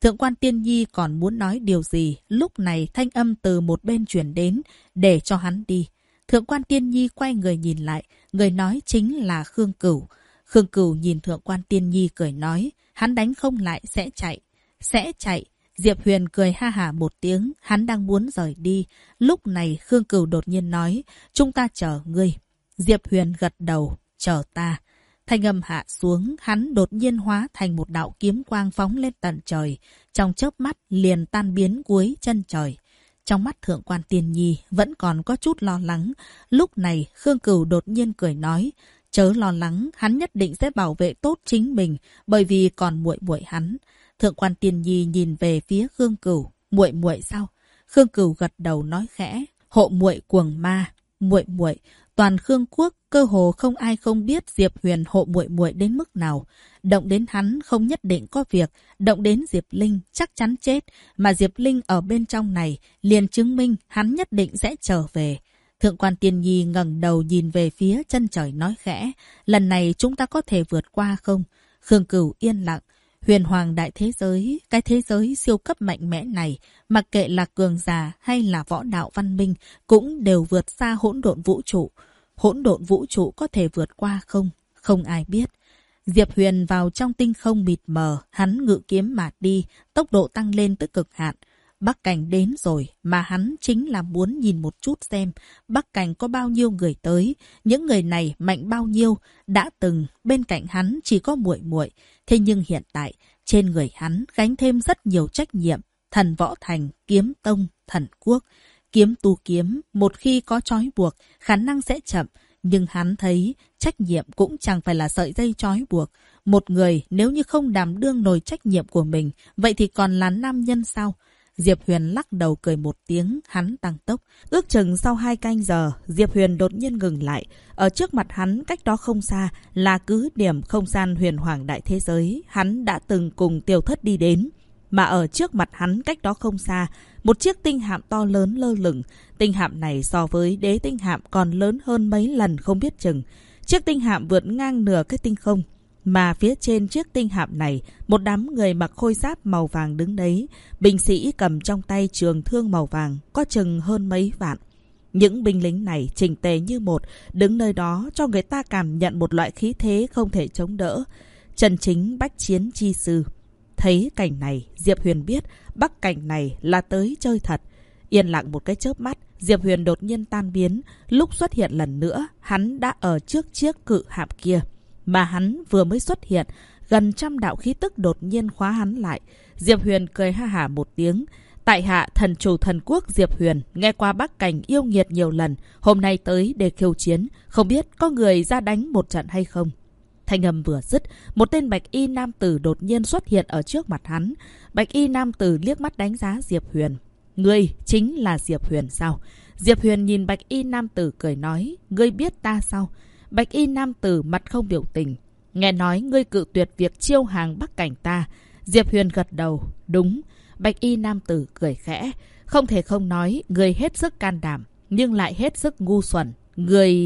S1: Thượng quan Tiên Nhi còn muốn nói điều gì, lúc này thanh âm từ một bên truyền đến, để cho hắn đi. Thượng quan Tiên Nhi quay người nhìn lại, người nói chính là Khương Cửu. Khương Cửu nhìn Thượng quan Tiên Nhi cười nói, hắn đánh không lại sẽ chạy. Sẽ chạy. Diệp Huyền cười ha hả một tiếng, hắn đang muốn rời đi. Lúc này Khương Cửu đột nhiên nói, chúng ta chờ ngươi. Diệp Huyền gật đầu, chờ ta. Thanh âm hạ xuống, hắn đột nhiên hóa thành một đạo kiếm quang phóng lên tận trời. Trong chớp mắt liền tan biến cuối chân trời. Trong mắt Thượng quan Tiên Nhi vẫn còn có chút lo lắng. Lúc này Khương Cửu đột nhiên cười nói, chớ lo lắng, hắn nhất định sẽ bảo vệ tốt chính mình, bởi vì còn muội muội hắn. Thượng quan Tiên Nhi nhìn về phía Khương Cửu, muội muội sao? Khương Cửu gật đầu nói khẽ, hộ muội cuồng ma, muội muội. Toàn Khương Quốc cơ hồ không ai không biết Diệp Huyền hộ muội muội đến mức nào. Động đến hắn không nhất định có việc, động đến Diệp Linh chắc chắn chết, mà Diệp Linh ở bên trong này liền chứng minh hắn nhất định sẽ trở về. Thượng quan Tiên Nhi ngẩng đầu nhìn về phía chân trời nói khẽ, lần này chúng ta có thể vượt qua không? Khương Cửu yên lặng. Huyền hoàng đại thế giới, cái thế giới siêu cấp mạnh mẽ này, mặc kệ là cường giả hay là võ đạo văn minh, cũng đều vượt xa hỗn độn vũ trụ. Hỗn độn vũ trụ có thể vượt qua không? Không ai biết. Diệp Huyền vào trong tinh không mịt mờ, hắn ngự kiếm mà đi, tốc độ tăng lên tới cực hạn. Bắc Cảnh đến rồi, mà hắn chính là muốn nhìn một chút xem Bắc Cảnh có bao nhiêu người tới, những người này mạnh bao nhiêu. Đã từng bên cạnh hắn chỉ có muội muội, thế nhưng hiện tại trên người hắn gánh thêm rất nhiều trách nhiệm. Thần Võ Thành, Kiếm Tông, Thần Quốc, kiếm tu kiếm, một khi có trói buộc, khả năng sẽ chậm. Nhưng hắn thấy trách nhiệm cũng chẳng phải là sợi dây trói buộc. Một người nếu như không đảm đương nổi trách nhiệm của mình, vậy thì còn là nam nhân sao? Diệp Huyền lắc đầu cười một tiếng, hắn tăng tốc. Ước chừng sau 2 canh giờ, Diệp Huyền đột nhiên ngừng lại. Ở trước mặt hắn, cách đó không xa, là cứ điểm không gian huyền hoàng đại thế giới. Hắn đã từng cùng Tiêu Thất đi đến. Mà ở trước mặt hắn, cách đó không xa, một chiếc tinh hạm to lớn lơ lửng. Tinh hạm này so với đế tinh hạm còn lớn hơn mấy lần không biết chừng. Chiếc tinh hạm vượt ngang nửa cái tinh không. Mà phía trên chiếc tinh hạm này, một đám người mặc khôi giáp màu vàng đứng đấy. Binh sĩ cầm trong tay trường thương màu vàng, có chừng hơn mấy vạn. Những binh lính này chỉnh tề như một, đứng nơi đó cho người ta cảm nhận một loại khí thế không thể chống đỡ. Chân chính bách chiến chi sư. Thấy cảnh này, Diệp Huyền biết Bắc Cảnh này là tới chơi thật. Yên lặng một cái chớp mắt, Diệp Huyền đột nhiên tan biến. Lúc xuất hiện lần nữa, hắn đã ở trước chiếc cự hạm kia. Mà hắn vừa mới xuất hiện, gần trăm đạo khí tức đột nhiên khóa hắn lại. Diệp Huyền cười ha hả một tiếng. Tại hạ thần chủ thần quốc Diệp Huyền, nghe qua Bắc Cảnh yêu nghiệt nhiều lần, hôm nay tới để khiêu chiến, không biết có người ra đánh một trận hay không. Thanh âm vừa dứt, một tên bạch y nam tử đột nhiên xuất hiện ở trước mặt hắn. Bạch y nam tử liếc mắt đánh giá Diệp Huyền. Ngươi chính là Diệp Huyền sao? Diệp Huyền nhìn bạch y nam tử cười nói, ngươi biết ta sao? Bạch y nam tử mặt không biểu tình. Nghe nói ngươi cự tuyệt việc chiêu hàng Bắc Cảnh ta. Diệp Huyền gật đầu. Đúng. Bạch y nam tử cười khẽ. Không thể không nói, ngươi hết sức can đảm, nhưng lại hết sức ngu xuẩn. Ngươi...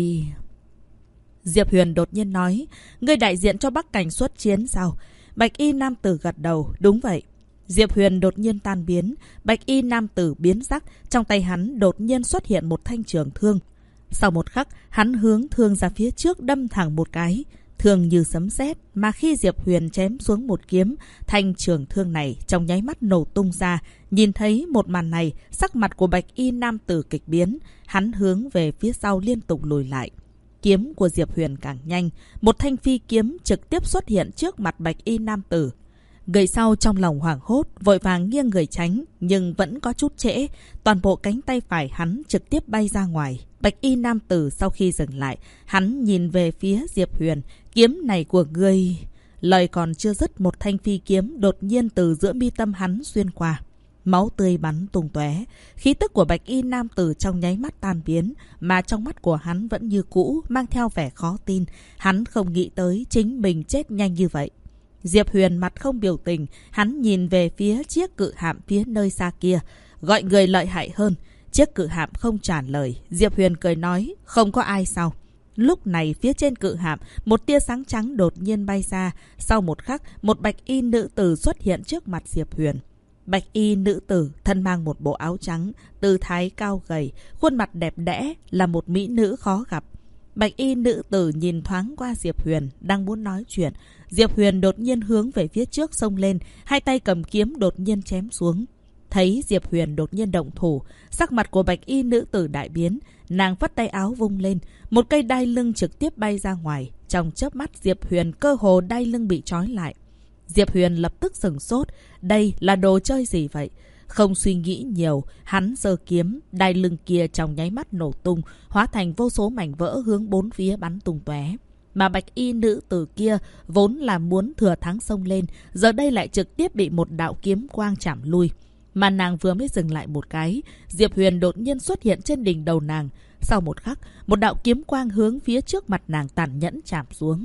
S1: Diệp Huyền đột nhiên nói, ngươi đại diện cho Bắc Cảnh xuất chiến sao? Bạch y nam tử gật đầu. Đúng vậy. Diệp Huyền đột nhiên tan biến. Bạch y nam tử biến sắc. Trong tay hắn đột nhiên xuất hiện một thanh trường thương. Sau một khắc, hắn hướng thương ra phía trước đâm thẳng một cái. Thương như sấm sét, mà khi Diệp Huyền chém xuống một kiếm, thanh trường thương này trong nháy mắt nổ tung ra. Nhìn thấy một màn này, sắc mặt của bạch y nam tử kịch biến. Hắn hướng về phía sau liên tục lùi lại. Kiếm của Diệp Huyền càng nhanh. Một thanh phi kiếm trực tiếp xuất hiện trước mặt bạch y nam tử. Người sau trong lòng hoảng hốt, vội vàng nghiêng người tránh, nhưng vẫn có chút trễ. Toàn bộ cánh tay phải hắn trực tiếp bay ra ngoài. Bạch y nam tử sau khi dừng lại, hắn nhìn về phía Diệp Huyền. Kiếm này của ngươi... Lời còn chưa dứt, một thanh phi kiếm đột nhiên từ giữa mi tâm hắn xuyên qua. Máu tươi bắn tung tóe. Khí tức của bạch y nam tử trong nháy mắt tan biến, mà trong mắt của hắn vẫn như cũ, mang theo vẻ khó tin. Hắn không nghĩ tới chính mình chết nhanh như vậy. Diệp Huyền mặt không biểu tình, hắn nhìn về phía chiếc cự hạm phía nơi xa kia. Gọi người lợi hại hơn. Chiếc cự hạm không trả lời. Diệp Huyền cười nói, không có ai sao? Lúc này phía trên cự hạm, một tia sáng trắng đột nhiên bay ra. Sau một khắc, một bạch y nữ tử xuất hiện trước mặt Diệp Huyền. Bạch y nữ tử thân mang một bộ áo trắng, tư thái cao gầy, khuôn mặt đẹp đẽ, là một mỹ nữ khó gặp. Bạch y nữ tử nhìn thoáng qua Diệp Huyền, đang muốn nói chuyện. Diệp Huyền đột nhiên hướng về phía trước xông lên, hai tay cầm kiếm đột nhiên chém xuống. Thấy Diệp Huyền đột nhiên động thủ, sắc mặt của bạch y nữ tử đại biến, nàng phất tay áo vung lên, một cây đai lưng trực tiếp bay ra ngoài. Trong chớp mắt Diệp Huyền cơ hồ đai lưng bị trói lại. Diệp Huyền lập tức sửng sốt, đây là đồ chơi gì vậy? Không suy nghĩ nhiều, hắn giơ kiếm, đai lưng kia trong nháy mắt nổ tung, hóa thành vô số mảnh vỡ hướng bốn phía bắn tung tóe. Mà bạch y nữ tử kia vốn là muốn thừa thắng xông lên, giờ đây lại trực tiếp bị một đạo kiếm quang chạm lui. Mà nàng vừa mới dừng lại một cái, Diệp Huyền đột nhiên xuất hiện trên đỉnh đầu nàng. Sau một khắc, một đạo kiếm quang hướng phía trước mặt nàng tàn nhẫn chạm xuống.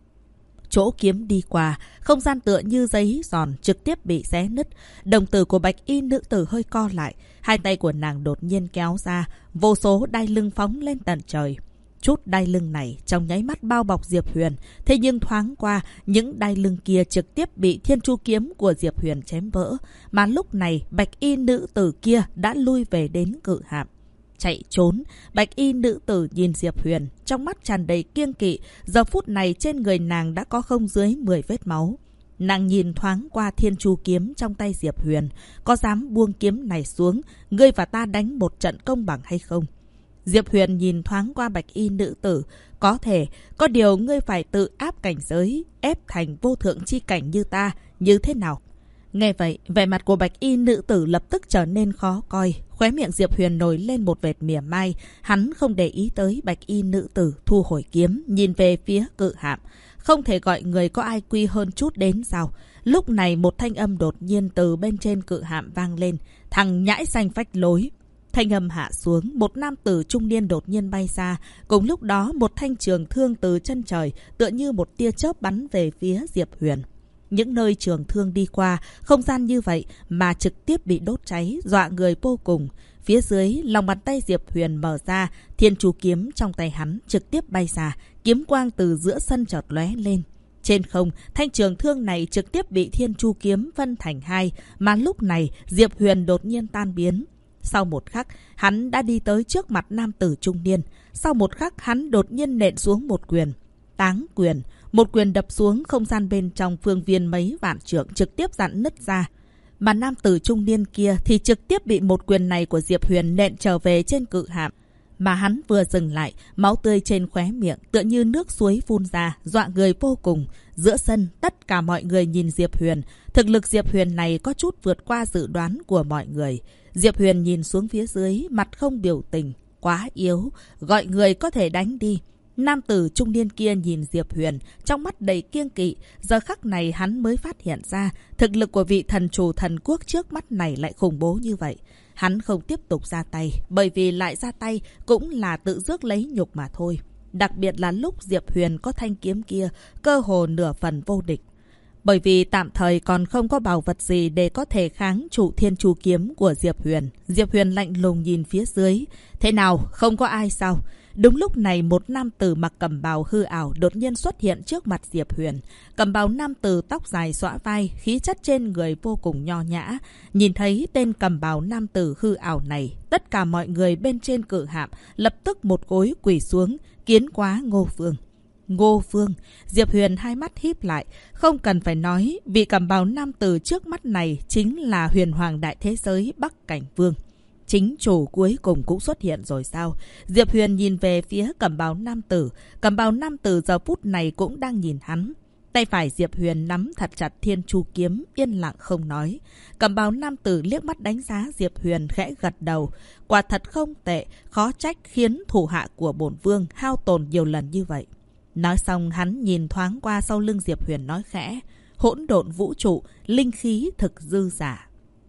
S1: Chỗ kiếm đi qua, không gian tựa như giấy giòn trực tiếp bị xé nứt. Đồng tử của bạch y nữ tử hơi co lại, hai tay của nàng đột nhiên kéo ra, vô số đai lưng phóng lên tận trời. Chút đai lưng này trong nháy mắt bao bọc Diệp Huyền, thế nhưng thoáng qua, những đai lưng kia trực tiếp bị thiên chu kiếm của Diệp Huyền chém vỡ. Mà lúc này, bạch y nữ tử kia đã lui về đến cự hạm. Chạy trốn, bạch y nữ tử nhìn Diệp Huyền, trong mắt tràn đầy kiêng kỵ, giờ phút này trên người nàng đã có không dưới 10 vết máu. Nàng nhìn thoáng qua thiên chu kiếm trong tay Diệp Huyền, có dám buông kiếm này xuống, ngươi và ta đánh một trận công bằng hay không? Diệp Huyền nhìn thoáng qua bạch y nữ tử, có thể, có điều ngươi phải tự áp cảnh giới, ép thành vô thượng chi cảnh như ta, như thế nào? Nghe vậy, vẻ mặt của bạch y nữ tử lập tức trở nên khó coi, khóe miệng Diệp Huyền nổi lên một vệt mỉa mai, hắn không để ý tới bạch y nữ tử, thu hồi kiếm, nhìn về phía cự hạm. Không thể gọi người có ai quy hơn chút đến sao? Lúc này một thanh âm đột nhiên từ bên trên cự hạm vang lên, thằng nhãi xanh phách lối. Thanh âm hạ xuống, một nam tử trung niên đột nhiên bay ra. Cùng lúc đó, một thanh trường thương từ chân trời, tựa như một tia chớp bắn về phía Diệp Huyền. Những nơi trường thương đi qua, không gian như vậy mà trực tiếp bị đốt cháy, dọa người vô cùng. Phía dưới, lòng bàn tay Diệp Huyền mở ra, thiên chu kiếm trong tay hắn trực tiếp bay ra, kiếm quang từ giữa sân chợt lóe lên. Trên không, thanh trường thương này trực tiếp bị thiên chu kiếm phân thành hai, mà lúc này Diệp Huyền đột nhiên tan biến. Sau một khắc, hắn đã đi tới trước mặt nam tử trung niên. Sau một khắc, hắn đột nhiên nện xuống một quyền. Táng quyền. Một quyền đập xuống, không gian bên trong phương viên mấy vạn trượng trực tiếp rạn nứt ra. Mà nam tử trung niên kia thì trực tiếp bị một quyền này của Diệp Huyền nện trở về trên cự hạm. Mà hắn vừa dừng lại, máu tươi trên khóe miệng tựa như nước suối phun ra, dọa người vô cùng. Giữa sân, tất cả mọi người nhìn Diệp Huyền. Thực lực Diệp Huyền này có chút vượt qua dự đoán của mọi người. Diệp Huyền nhìn xuống phía dưới, mặt không biểu tình. Quá yếu, gọi người có thể đánh đi. Nam tử trung niên kia nhìn Diệp Huyền, trong mắt đầy kiêng kỵ. Giờ khắc này hắn mới phát hiện ra, thực lực của vị thần chủ thần quốc trước mắt này lại khủng bố như vậy. Hắn không tiếp tục ra tay, bởi vì lại ra tay cũng là tự rước lấy nhục mà thôi. Đặc biệt là lúc Diệp Huyền có thanh kiếm kia, cơ hồ nửa phần vô địch. Bởi vì tạm thời còn không có bảo vật gì để có thể kháng trụ thiên chu kiếm của Diệp Huyền. Diệp Huyền lạnh lùng nhìn phía dưới. Thế nào, không có ai sao? Đúng lúc này một nam tử mặc cẩm bào hư ảo đột nhiên xuất hiện trước mặt Diệp Huyền. Cẩm bào nam tử tóc dài xõa vai, khí chất trên người vô cùng nho nhã. Nhìn thấy tên cẩm bào nam tử hư ảo này, tất cả mọi người bên trên cự hạm lập tức một gối quỳ xuống, kiến quá Ngô Vương. Ngô Vương, Diệp Huyền hai mắt híp lại, không cần phải nói, vị cẩm bào nam tử trước mắt này chính là huyền hoàng đại thế giới Bắc Cảnh Vương. Chính chủ cuối cùng cũng xuất hiện rồi sao? Diệp Huyền nhìn về phía cẩm bào nam tử. Cẩm bào nam tử giờ phút này cũng đang nhìn hắn. Tay phải Diệp Huyền nắm thật chặt thiên chu kiếm, yên lặng không nói. Cẩm bào nam tử liếc mắt đánh giá Diệp Huyền, khẽ gật đầu. Quả thật không tệ, khó trách khiến thủ hạ của bổn vương hao tổn nhiều lần như vậy. Nói xong hắn nhìn thoáng qua sau lưng Diệp Huyền nói khẽ. Hỗn độn vũ trụ, linh khí thực dư giả.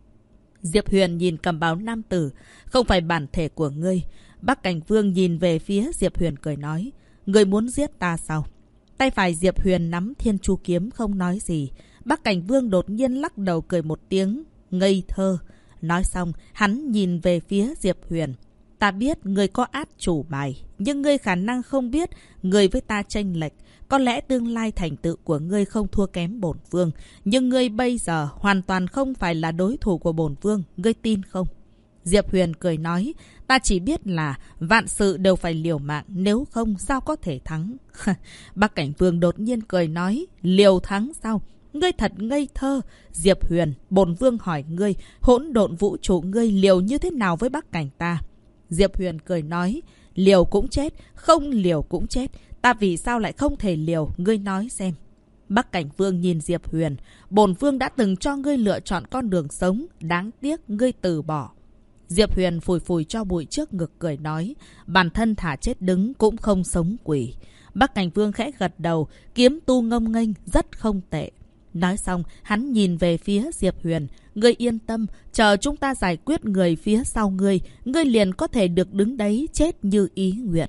S1: Diệp Huyền nhìn cẩm bào nam tử, không phải bản thể của ngươi. Bắc Cảnh Vương nhìn về phía Diệp Huyền cười nói, ngươi muốn giết ta sao? Tay phải Diệp Huyền nắm thiên chu kiếm không nói gì. Bắc Cảnh Vương đột nhiên lắc đầu cười một tiếng, ngây thơ. Nói xong, hắn nhìn về phía Diệp Huyền. Ta biết ngươi có át chủ bài, nhưng ngươi khả năng không biết, ngươi với ta chênh lệch. Có lẽ tương lai thành tựu của ngươi không thua kém bổn vương. Nhưng ngươi bây giờ hoàn toàn không phải là đối thủ của bổn vương. Ngươi tin không? Diệp Huyền cười nói, ta chỉ biết là vạn sự đều phải liều mạng, nếu không sao có thể thắng. Bắc Cảnh Vương đột nhiên cười nói, liều thắng sao? Ngươi thật ngây thơ. Diệp Huyền, bổn vương hỏi ngươi, hỗn độn vũ trụ ngươi liều như thế nào với Bắc Cảnh ta? Diệp Huyền cười nói, liều cũng chết, không liều cũng chết. Ta vì sao lại không thể liều, ngươi nói xem. Bắc Cảnh Vương nhìn Diệp Huyền, bổn vương đã từng cho ngươi lựa chọn con đường sống, đáng tiếc ngươi từ bỏ. Diệp Huyền phủi phủi cho bụi trước ngực cười nói, bản thân thả chết đứng cũng không sống quỷ. Bắc Cảnh Vương khẽ gật đầu, kiếm tu ngông nghênh, rất không tệ. Nói xong, hắn nhìn về phía Diệp Huyền, ngươi yên tâm, chờ chúng ta giải quyết người phía sau ngươi liền có thể được đứng đấy chết như ý nguyện.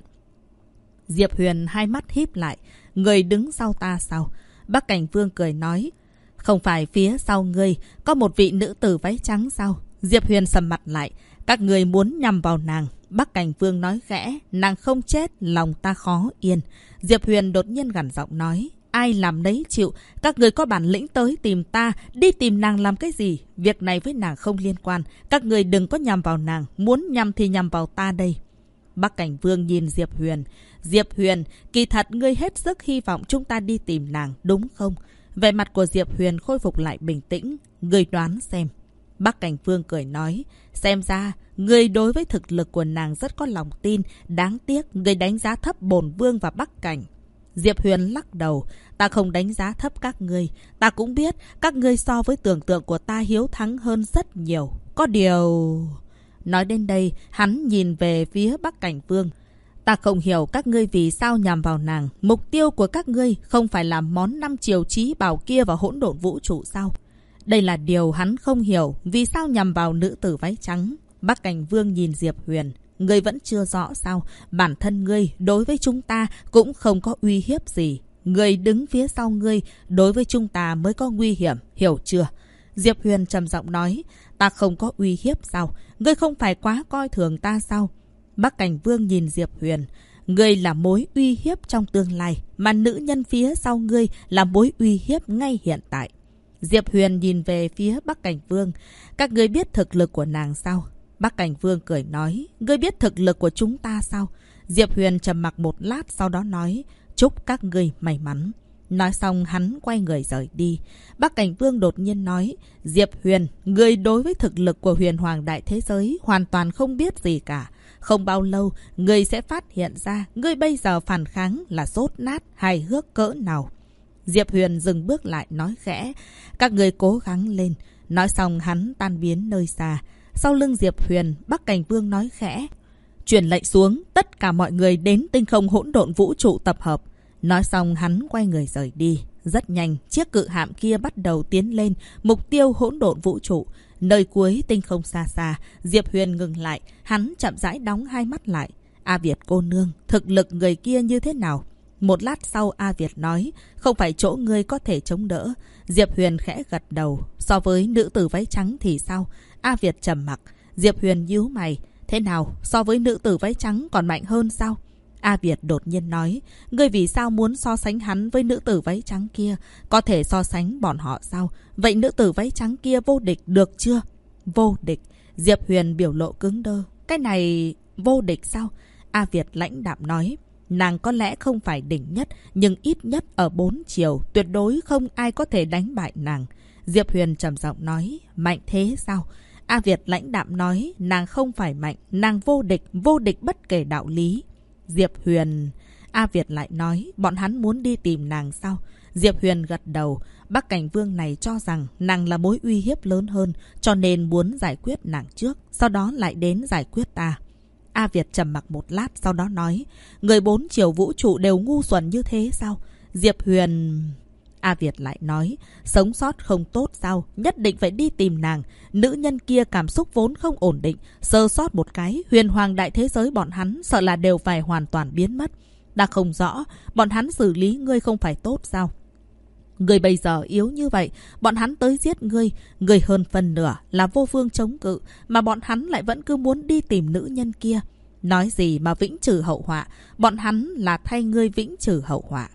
S1: Diệp Huyền hai mắt híp lại, người đứng sau ta sao? Bắc Cảnh Vương cười nói, không phải phía sau ngươi có một vị nữ tử váy trắng sao? Diệp Huyền sầm mặt lại, các người muốn nhằm vào nàng. Bắc Cảnh Vương nói khẽ, nàng không chết, lòng ta khó yên. Diệp Huyền đột nhiên gằn giọng nói, ai làm nấy chịu, các người có bản lĩnh tới tìm ta, đi tìm nàng làm cái gì? Việc này với nàng không liên quan, các người đừng có nhằm vào nàng, muốn nhằm thì nhằm vào ta đây. Bắc Cảnh Vương nhìn Diệp Huyền, Diệp Huyền, kỳ thật ngươi hết sức hy vọng chúng ta đi tìm nàng, đúng không? Vẻ mặt của Diệp Huyền khôi phục lại bình tĩnh, ngươi đoán xem. Bắc Cảnh Vương cười nói, xem ra, ngươi đối với thực lực của nàng rất có lòng tin, đáng tiếc, ngươi đánh giá thấp bổn vương và Bắc Cảnh. Diệp Huyền lắc đầu, ta không đánh giá thấp các ngươi, ta cũng biết các ngươi so với tưởng tượng của ta hiếu thắng hơn rất nhiều. Có điều... Nói đến đây, hắn nhìn về phía Bắc Cảnh Vương. Ta không hiểu các ngươi vì sao nhằm vào nàng. Mục tiêu của các ngươi không phải là món 5 triều chí bảo kia và hỗn độn vũ trụ sao? Đây là điều hắn không hiểu, vì sao nhằm vào nữ tử váy trắng. Bắc Cảnh Vương nhìn Diệp Huyền, ngươi vẫn chưa rõ sao? Bản thân ngươi đối với chúng ta cũng không có uy hiếp gì. Ngươi đứng phía sau ngươi đối với chúng ta mới có nguy hiểm, hiểu chưa? Diệp Huyền trầm giọng nói, ta không có uy hiếp sao? Ngươi không phải quá coi thường ta sao? Bắc Cảnh Vương nhìn Diệp Huyền, ngươi là mối uy hiếp trong tương lai, mà nữ nhân phía sau ngươi là mối uy hiếp ngay hiện tại. Diệp Huyền nhìn về phía Bắc Cảnh Vương, các ngươi biết thực lực của nàng sao? Bắc Cảnh Vương cười nói, ngươi biết thực lực của chúng ta sao? Diệp Huyền trầm mặc một lát sau đó nói, chúc các ngươi may mắn. Nói xong hắn quay người rời đi. Bắc Cảnh Vương đột nhiên nói, Diệp Huyền, ngươi đối với thực lực của huyền hoàng đại thế giới hoàn toàn không biết gì cả. Không bao lâu, ngươi sẽ phát hiện ra ngươi bây giờ phản kháng là sốt nát, hài hước cỡ nào. Diệp Huyền dừng bước lại nói khẽ, các ngươi cố gắng lên. Nói xong hắn tan biến nơi xa. Sau lưng Diệp Huyền, Bắc Cảnh Vương nói khẽ, truyền lệnh xuống, tất cả mọi người đến tinh không hỗn độn vũ trụ tập hợp. Nói xong hắn quay người rời đi. Rất nhanh, chiếc cự hạm kia bắt đầu tiến lên, mục tiêu hỗn độn vũ trụ. Nơi cuối tinh không xa xa, Diệp Huyền ngừng lại, hắn chậm rãi đóng hai mắt lại. A Việt cô nương, thực lực người kia như thế nào? Một lát sau A Việt nói, không phải chỗ ngươi có thể chống đỡ. Diệp Huyền khẽ gật đầu, so với nữ tử váy trắng thì sao? A Việt trầm mặc. Diệp Huyền nhíu mày, thế nào, so với nữ tử váy trắng còn mạnh hơn sao? A Việt đột nhiên nói, ngươi vì sao muốn so sánh hắn với nữ tử váy trắng kia? Có thể so sánh bọn họ sao? Vậy nữ tử váy trắng kia vô địch được chưa? Vô địch. Diệp Huyền biểu lộ cứng đơ. Cái này vô địch sao? A Việt lãnh đạm nói, nàng có lẽ không phải đỉnh nhất, nhưng ít nhất ở 4 chiều, tuyệt đối không ai có thể đánh bại nàng. Diệp Huyền trầm giọng nói, mạnh thế sao? A Việt lãnh đạm nói, nàng không phải mạnh, nàng vô địch bất kể đạo lý. Diệp Huyền... A Việt lại nói, bọn hắn muốn đi tìm nàng sao? Diệp Huyền gật đầu, Bắc Cảnh Vương này cho rằng nàng là mối uy hiếp lớn hơn, cho nên muốn giải quyết nàng trước, sau đó lại đến giải quyết ta. A Việt trầm mặc một lát sau đó nói, người 4 chiều vũ trụ đều ngu xuẩn như thế sao? Diệp Huyền... A Việt lại nói, sống sót không tốt sao? Nhất định phải đi tìm nàng. Nữ nhân kia cảm xúc vốn không ổn định, sơ sót một cái, huyền hoàng đại thế giới bọn hắn sợ là đều phải hoàn toàn biến mất. Ta không rõ, bọn hắn xử lý ngươi không phải tốt sao? Ngươi bây giờ yếu như vậy, bọn hắn tới giết ngươi. Ngươi hơn phần nửa là vô phương chống cự, mà bọn hắn lại vẫn cứ muốn đi tìm nữ nhân kia. Nói gì mà vĩnh trừ hậu họa, bọn hắn là thay ngươi vĩnh trừ hậu họa.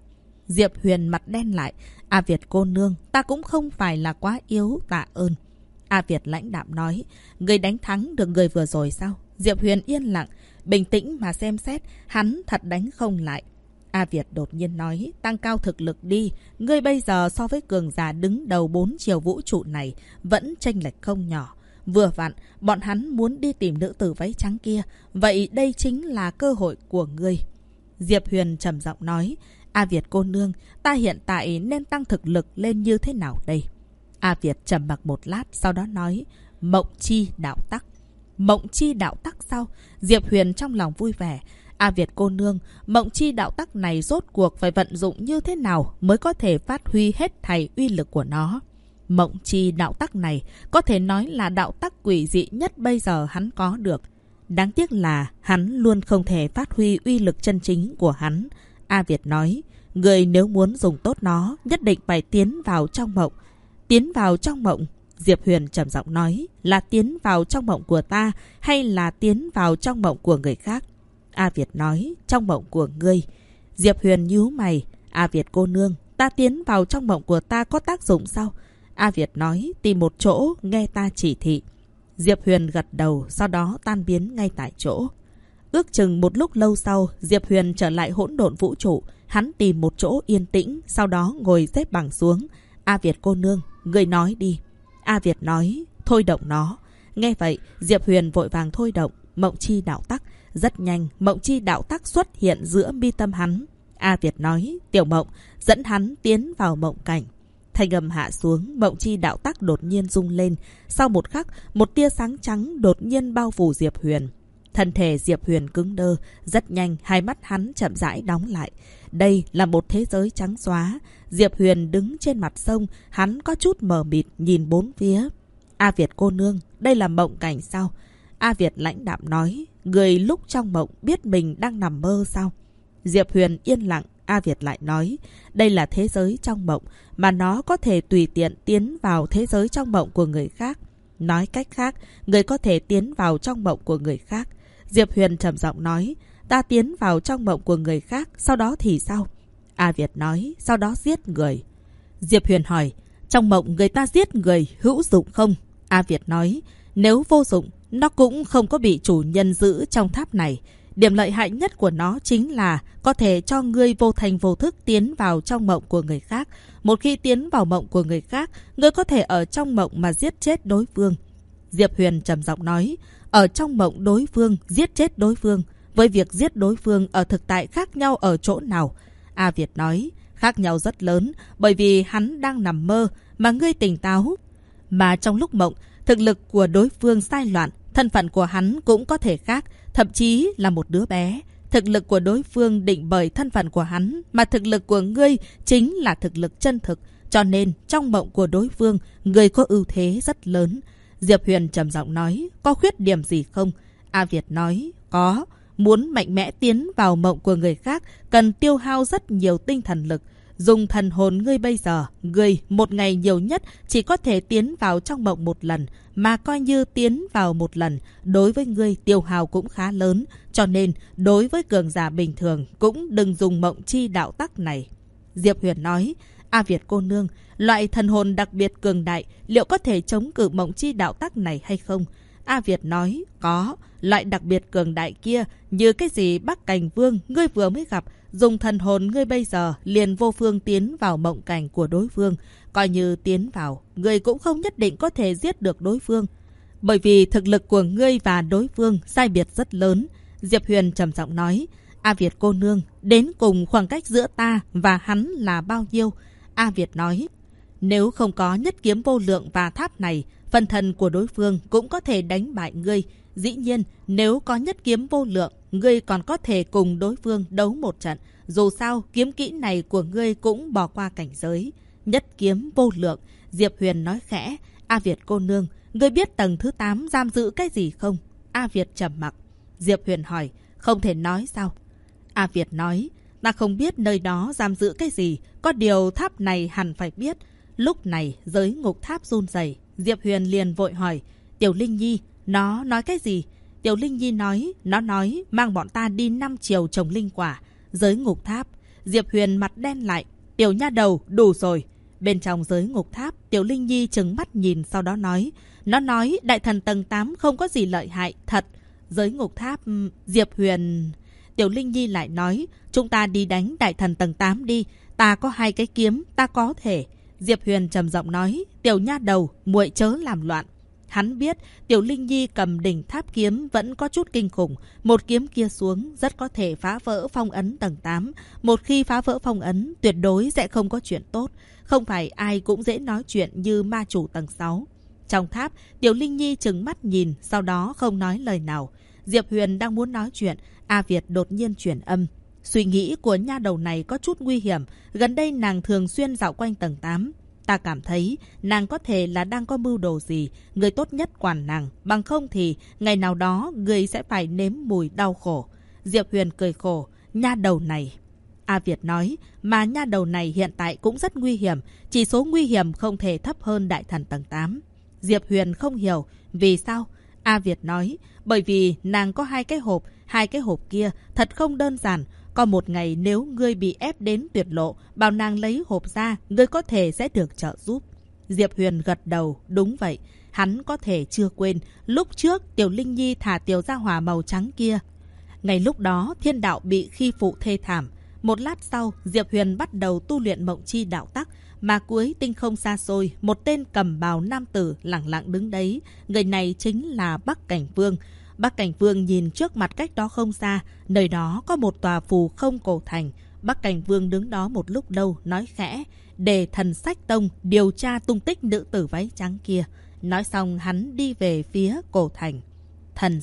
S1: Diệp Huyền mặt đen lại. A Việt cô nương, ta cũng không phải là quá yếu, tạ ơn. A Việt lãnh đạm nói. Người đánh thắng được người vừa rồi sao? Diệp Huyền yên lặng, bình tĩnh mà xem xét, hắn thật đánh không lại. A Việt đột nhiên nói, tăng cao thực lực đi, ngươi bây giờ so với cường giả đứng đầu 4 chiều vũ trụ này vẫn chênh lệch không nhỏ. Vừa vặn, bọn hắn muốn đi tìm nữ tử váy trắng kia, vậy đây chính là cơ hội của ngươi. Diệp Huyền trầm giọng nói, A Việt cô nương, ta hiện tại nên tăng thực lực lên như thế nào đây? A Việt trầm mặc một lát, sau đó nói, Mộng chi đạo tắc. Mộng chi đạo tắc sao? Diệp Huyền trong lòng vui vẻ. A Việt cô nương, mộng chi đạo tắc này rốt cuộc phải vận dụng như thế nào mới có thể phát huy hết thảy uy lực của nó? Mộng chi đạo tắc này có thể nói là đạo tắc quỷ dị nhất bây giờ hắn có được. Đáng tiếc là hắn luôn không thể phát huy uy lực chân chính của hắn. A Việt nói, người nếu muốn dùng tốt nó, nhất định phải tiến vào trong mộng. Tiến vào trong mộng? Diệp Huyền trầm giọng nói, là tiến vào trong mộng của ta hay là tiến vào trong mộng của người khác? A Việt nói, trong mộng của ngươi. Diệp Huyền nhíu mày, A Việt cô nương, ta tiến vào trong mộng của ta có tác dụng sao? A Việt nói, tìm một chỗ, nghe ta chỉ thị. Diệp Huyền gật đầu, sau đó tan biến ngay tại chỗ. Ước chừng một lúc lâu sau, Diệp Huyền trở lại hỗn độn vũ trụ. Hắn tìm một chỗ yên tĩnh, sau đó ngồi xếp bằng xuống. A Việt cô nương, ngươi nói đi. A Việt nói, thôi động nó. Nghe vậy, Diệp Huyền vội vàng thôi động mộng chi đạo tắc. Rất nhanh, mộng chi đạo tắc xuất hiện giữa mi tâm hắn. A Việt nói, tiểu mộng, dẫn hắn tiến vào mộng cảnh. Thanh âm hạ xuống, mộng chi đạo tắc đột nhiên rung lên. Sau một khắc, một tia sáng trắng đột nhiên bao phủ Diệp Huyền. Thân thể Diệp Huyền cứng đơ, rất nhanh hai mắt hắn chậm rãi đóng lại. Đây là một thế giới trắng xóa. Diệp Huyền đứng trên mặt sông, hắn có chút mờ mịt nhìn bốn phía. A Việt cô nương, đây là mộng cảnh sao? A Việt lãnh đạm nói, người lúc trong mộng biết mình đang nằm mơ sao? Diệp Huyền yên lặng. A Việt lại nói, đây là thế giới trong mộng, mà nó có thể tùy tiện tiến vào thế giới trong mộng của người khác. Nói cách khác, người có thể tiến vào trong mộng của người khác. Diệp Huyền trầm giọng nói, ta tiến vào trong mộng của người khác, sau đó thì sao? A Việt nói, sau đó giết người. Diệp Huyền hỏi, trong mộng người ta giết người hữu dụng không? A Việt nói, nếu vô dụng, nó cũng không có bị chủ nhân giữ trong tháp này. Điểm lợi hại nhất của nó chính là có thể cho ngươi vô thành vô thức tiến vào trong mộng của người khác. Một khi tiến vào mộng của người khác, ngươi có thể ở trong mộng mà giết chết đối phương. Diệp Huyền trầm giọng nói, ở trong mộng đối phương, giết chết đối phương. Với việc giết đối phương ở thực tại khác nhau ở chỗ nào? A Việt nói, khác nhau rất lớn, bởi vì hắn đang nằm mơ, mà ngươi tỉnh táo. Mà trong lúc mộng, thực lực của đối phương sai loạn, thân phận của hắn cũng có thể khác, thậm chí là một đứa bé. Thực lực của đối phương định bởi thân phận của hắn, mà thực lực của ngươi chính là thực lực chân thực. Cho nên, trong mộng của đối phương, ngươi có ưu thế rất lớn. Diệp Huyền trầm giọng nói, có khuyết điểm gì không? A Việt nói, có. Muốn mạnh mẽ tiến vào mộng của người khác, cần tiêu hao rất nhiều tinh thần lực. Dùng thần hồn ngươi bây giờ, ngươi một ngày nhiều nhất chỉ có thể tiến vào trong mộng một lần, mà coi như tiến vào một lần, đối với ngươi tiêu hao cũng khá lớn. Cho nên, đối với cường giả bình thường, cũng đừng dùng mộng chi đạo tắc này. Diệp Huyền nói, A Việt cô nương, loại thần hồn đặc biệt cường đại, liệu có thể chống cự mộng chi đạo tắc này hay không? A Việt nói, có. Loại đặc biệt cường đại kia, như cái gì Bắc Cảnh Vương ngươi vừa mới gặp, dùng thần hồn ngươi bây giờ liền vô phương tiến vào mộng cảnh của đối phương. Coi như tiến vào, ngươi cũng không nhất định có thể giết được đối phương. Bởi vì thực lực của ngươi và đối phương sai biệt rất lớn. Diệp Huyền trầm giọng nói, A Việt cô nương, đến cùng khoảng cách giữa ta và hắn là bao nhiêu? A Việt nói, nếu không có nhất kiếm vô lượng và tháp này, phần thần của đối phương cũng có thể đánh bại ngươi. Dĩ nhiên, nếu có nhất kiếm vô lượng, ngươi còn có thể cùng đối phương đấu một trận. Dù sao, kiếm kỹ này của ngươi cũng bỏ qua cảnh giới. Nhất kiếm vô lượng, Diệp Huyền nói khẽ, A Việt cô nương, ngươi biết tầng thứ 8 giam giữ cái gì không? A Việt trầm mặc. Diệp Huyền hỏi, không thể nói sao? A Việt nói, ta không biết nơi đó giam giữ cái gì, có điều tháp này hẳn phải biết. Lúc này, giới ngục tháp run rẩy. Diệp Huyền liền vội hỏi, Tiểu Linh Nhi, nó nói cái gì? Tiểu Linh Nhi nói, nó nói mang bọn ta đi 5 chiều trồng linh quả. Giới ngục tháp. Diệp Huyền mặt đen lại, Tiểu nha đầu, đủ rồi. Bên trong giới ngục tháp, Tiểu Linh Nhi trừng mắt nhìn, sau đó nói. Nó nói đại thần tầng 8 không có gì lợi hại, thật. Giới ngục tháp, Diệp Huyền... Tiểu Linh Nhi lại nói, chúng ta đi đánh đại thần tầng 8 đi. Ta có 2 cái kiếm, ta có thể. Diệp Huyền trầm giọng nói, tiểu nha đầu, muội chớ làm loạn. Hắn biết Tiểu Linh Nhi cầm đỉnh tháp kiếm vẫn có chút kinh khủng. Một kiếm kia xuống rất có thể phá vỡ phong ấn tầng 8. Một khi phá vỡ phong ấn, tuyệt đối sẽ không có chuyện tốt. Không phải ai cũng dễ nói chuyện như ma chủ tầng 6. Trong tháp, Tiểu Linh Nhi trừng mắt nhìn, sau đó không nói lời nào. Diệp Huyền đang muốn nói chuyện, A Việt đột nhiên chuyển âm. Suy nghĩ của nha đầu này có chút nguy hiểm. Gần đây nàng thường xuyên dạo quanh tầng 8. Ta cảm thấy nàng có thể là đang có mưu đồ gì. Người tốt nhất quản nàng. Bằng không thì ngày nào đó người sẽ phải nếm mùi đau khổ. Diệp Huyền cười khổ. Nha đầu này. A Việt nói. Mà nha đầu này hiện tại cũng rất nguy hiểm. Chỉ số nguy hiểm không thể thấp hơn đại thần tầng 8. Diệp Huyền không hiểu. Vì sao? A Việt nói. Bởi vì nàng có 2 cái hộp. 2 cái hộp kia thật không đơn giản. Có một ngày nếu ngươi bị ép đến tuyệt lộ, bảo nàng lấy hộp ra, ngươi có thể sẽ được trợ giúp. Diệp Huyền gật đầu, đúng vậy. Hắn có thể chưa quên, lúc trước Tiểu Linh Nhi thả tiểu gia hỏa màu trắng kia. Ngày lúc đó, thiên đạo bị khi phụ thê thảm. Một lát sau, Diệp Huyền bắt đầu tu luyện mộng chi đạo tắc. Mà cuối tinh không xa xôi, một tên cầm bào nam tử lẳng lặng đứng đấy. Người này chính là Bắc Cảnh Vương. Bắc Cảnh Vương nhìn trước mặt cách đó không xa, nơi đó có một tòa phù không cổ thành. Bắc Cảnh Vương đứng đó một lúc lâu, nói khẽ, để Thần Sách Tông điều tra tung tích nữ tử váy trắng kia. Nói xong hắn đi về phía cổ thành. Thần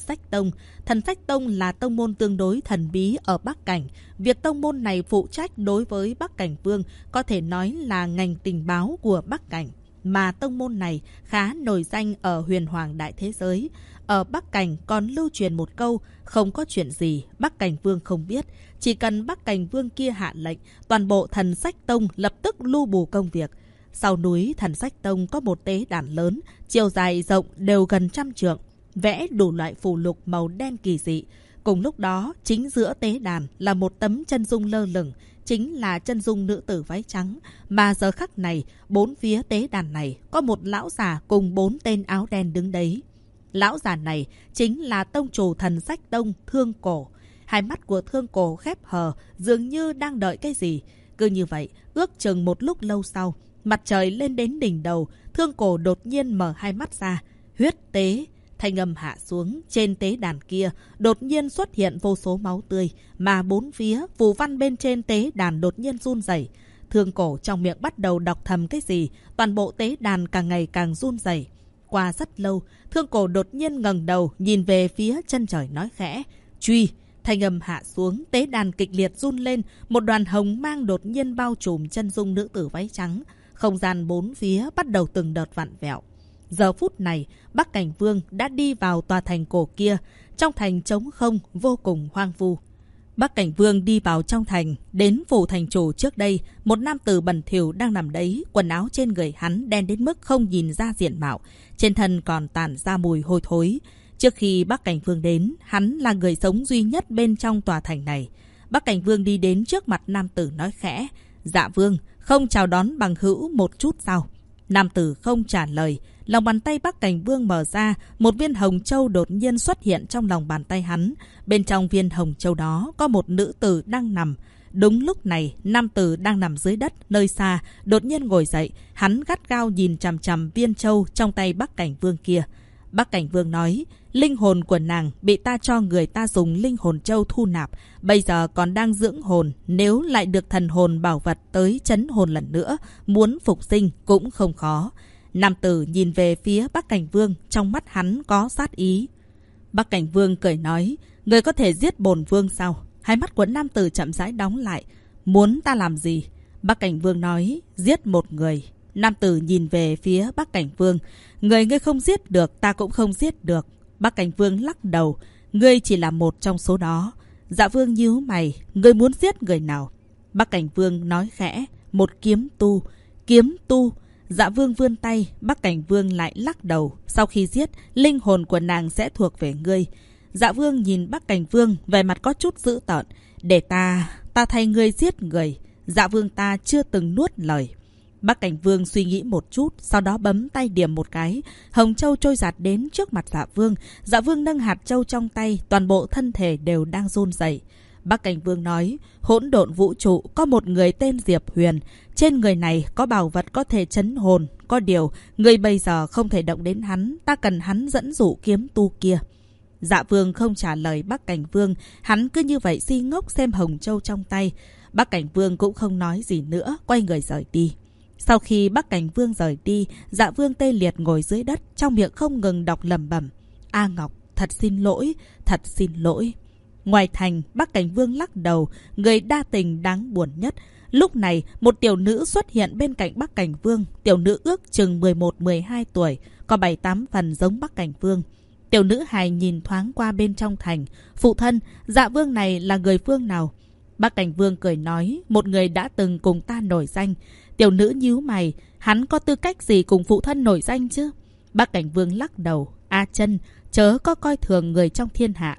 S1: Sách Tông là tông môn tương đối thần bí ở Bắc Cảnh. Việc tông môn này phụ trách đối với Bắc Cảnh Vương có thể nói là ngành tình báo của Bắc Cảnh. Mà tông môn này khá nổi danh ở huyền hoàng đại thế giới. Ở Bắc Cảnh còn lưu truyền một câu, không có chuyện gì Bắc Cảnh Vương không biết. Chỉ cần Bắc Cảnh Vương kia hạ lệnh, toàn bộ Thần Sách Tông lập tức lưu bù công việc. Sau núi Thần Sách Tông có một tế đàn lớn, chiều dài rộng đều gần 100 trượng, vẽ đủ loại phù lục màu đen kỳ dị. Cùng lúc đó, chính giữa tế đàn là một tấm chân dung lơ lửng, chính là chân dung nữ tử váy trắng. Mà giờ khắc này, 4 phía tế đàn này có một lão già cùng 4 tên áo đen đứng đấy. Lão già này chính là tông chủ Thần Sách Tông Thương Cổ. Hai mắt của Thương Cổ khép hờ, dường như đang đợi cái gì. Cứ như vậy, ước chừng một lúc lâu sau, mặt trời lên đến đỉnh đầu, Thương Cổ đột nhiên mở hai mắt ra. Huyết tế. Thanh âm hạ xuống, trên tế đàn kia đột nhiên xuất hiện vô số máu tươi, mà 4 phía phù văn bên trên tế đàn đột nhiên run rẩy. Thương Cổ trong miệng bắt đầu đọc thầm cái gì, toàn bộ tế đàn càng ngày càng run rẩy. Qua rất lâu, Thương Cổ đột nhiên ngẩng đầu nhìn về phía chân trời nói khẽ, truy. Thanh âm hạ xuống, tế đàn kịch liệt run lên, một đoàn hồng mang đột nhiên bao trùm chân dung nữ tử váy trắng. Không gian 4 phía bắt đầu từng đợt vặn vẹo. Giờ phút này, Bắc Cảnh Vương đã đi vào tòa thành cổ kia. Trong thành trống không, vô cùng hoang vu. Bắc Cảnh Vương đi vào trong thành, đến phủ thành chủ trước đây. Một nam tử bẩn thỉu đang nằm đấy, quần áo trên người hắn đen đến mức không nhìn ra diện mạo. Trên thân còn tản ra mùi hôi thối. Trước khi Bắc Cảnh Vương đến, hắn là người sống duy nhất bên trong tòa thành này. Bắc Cảnh Vương đi đến trước mặt nam tử nói khẽ, dạ vương, không chào đón bằng hữu một chút sao? Nam tử không trả lời. Lòng bàn tay Bắc Cảnh Vương mở ra, một viên hồng châu đột nhiên xuất hiện trong lòng bàn tay hắn. Bên trong viên hồng châu đó có một nữ tử đang nằm. Đúng lúc này, nam tử đang nằm dưới đất, nơi xa, đột nhiên ngồi dậy. Hắn gắt gao nhìn chằm chằm viên châu trong tay Bắc Cảnh Vương kia. Bắc Cảnh Vương nói, linh hồn của nàng bị ta cho người ta dùng linh hồn châu thu nạp. Bây giờ còn đang dưỡng hồn, nếu lại được thần hồn bảo vật tới trấn hồn lần nữa, muốn phục sinh cũng không khó. Nam tử nhìn về phía Bắc Cảnh Vương, trong mắt hắn có sát ý. Bắc Cảnh Vương cười nói, người có thể giết bổn vương sao? Hai mắt của nam tử chậm rãi đóng lại. Muốn ta làm gì? Bắc Cảnh Vương nói, giết một người. Nam tử nhìn về phía Bắc Cảnh Vương, người ngươi không giết được, ta cũng không giết được. Bắc Cảnh Vương lắc đầu, ngươi chỉ là một trong số đó. Dạ vương nhíu mày, ngươi muốn giết người nào? Bắc Cảnh Vương nói khẽ, một kiếm tu. Kiếm tu. Dạ vương vươn tay, Bắc Cảnh Vương lại lắc đầu. Sau khi giết, linh hồn của nàng sẽ thuộc về ngươi. Dạ vương nhìn Bắc Cảnh Vương, vẻ mặt có chút dữ tợn. Để ta thay ngươi giết người. Dạ Vương ta chưa từng nuốt lời. Bắc Cảnh Vương suy nghĩ một chút, sau đó bấm tay điểm một cái. Hồng châu trôi giạt đến trước mặt Dạ Vương. Dạ Vương nâng hạt châu trong tay, toàn bộ thân thể đều đang run rẩy. Bắc Cảnh Vương nói, hỗn độn vũ trụ có một người tên Diệp Huyền. Trên người này có bảo vật có thể trấn hồn. Có điều, người bây giờ không thể động đến hắn. Ta cần hắn dẫn dụ kiếm tu kia. Dạ Vương không trả lời Bắc Cảnh Vương. Hắn cứ như vậy si ngốc xem hồng châu trong tay. Bắc Cảnh Vương cũng không nói gì nữa, quay người rời đi. Sau khi Bắc Cảnh Vương rời đi, Dạ Vương tê liệt ngồi dưới đất, trong miệng không ngừng đọc lẩm bẩm. A Ngọc, thật xin lỗi, thật xin lỗi. Ngoài thành, Bắc Cảnh Vương lắc đầu, người đa tình đáng buồn nhất. Lúc này, một tiểu nữ xuất hiện bên cạnh Bắc Cảnh Vương. Tiểu nữ ước chừng 11-12 tuổi, có 7-8 phần giống Bắc Cảnh Vương. Tiểu nữ hài nhìn thoáng qua bên trong thành. Phụ thân, Dạ Vương này là người phương nào? Bắc Cảnh Vương cười nói, một người đã từng cùng ta nổi danh. Tiểu nữ nhíu mày, hắn có tư cách gì cùng phụ thân nổi danh chứ? Bắc Cảnh Vương lắc đầu, A Chân, chớ có coi thường người trong thiên hạ.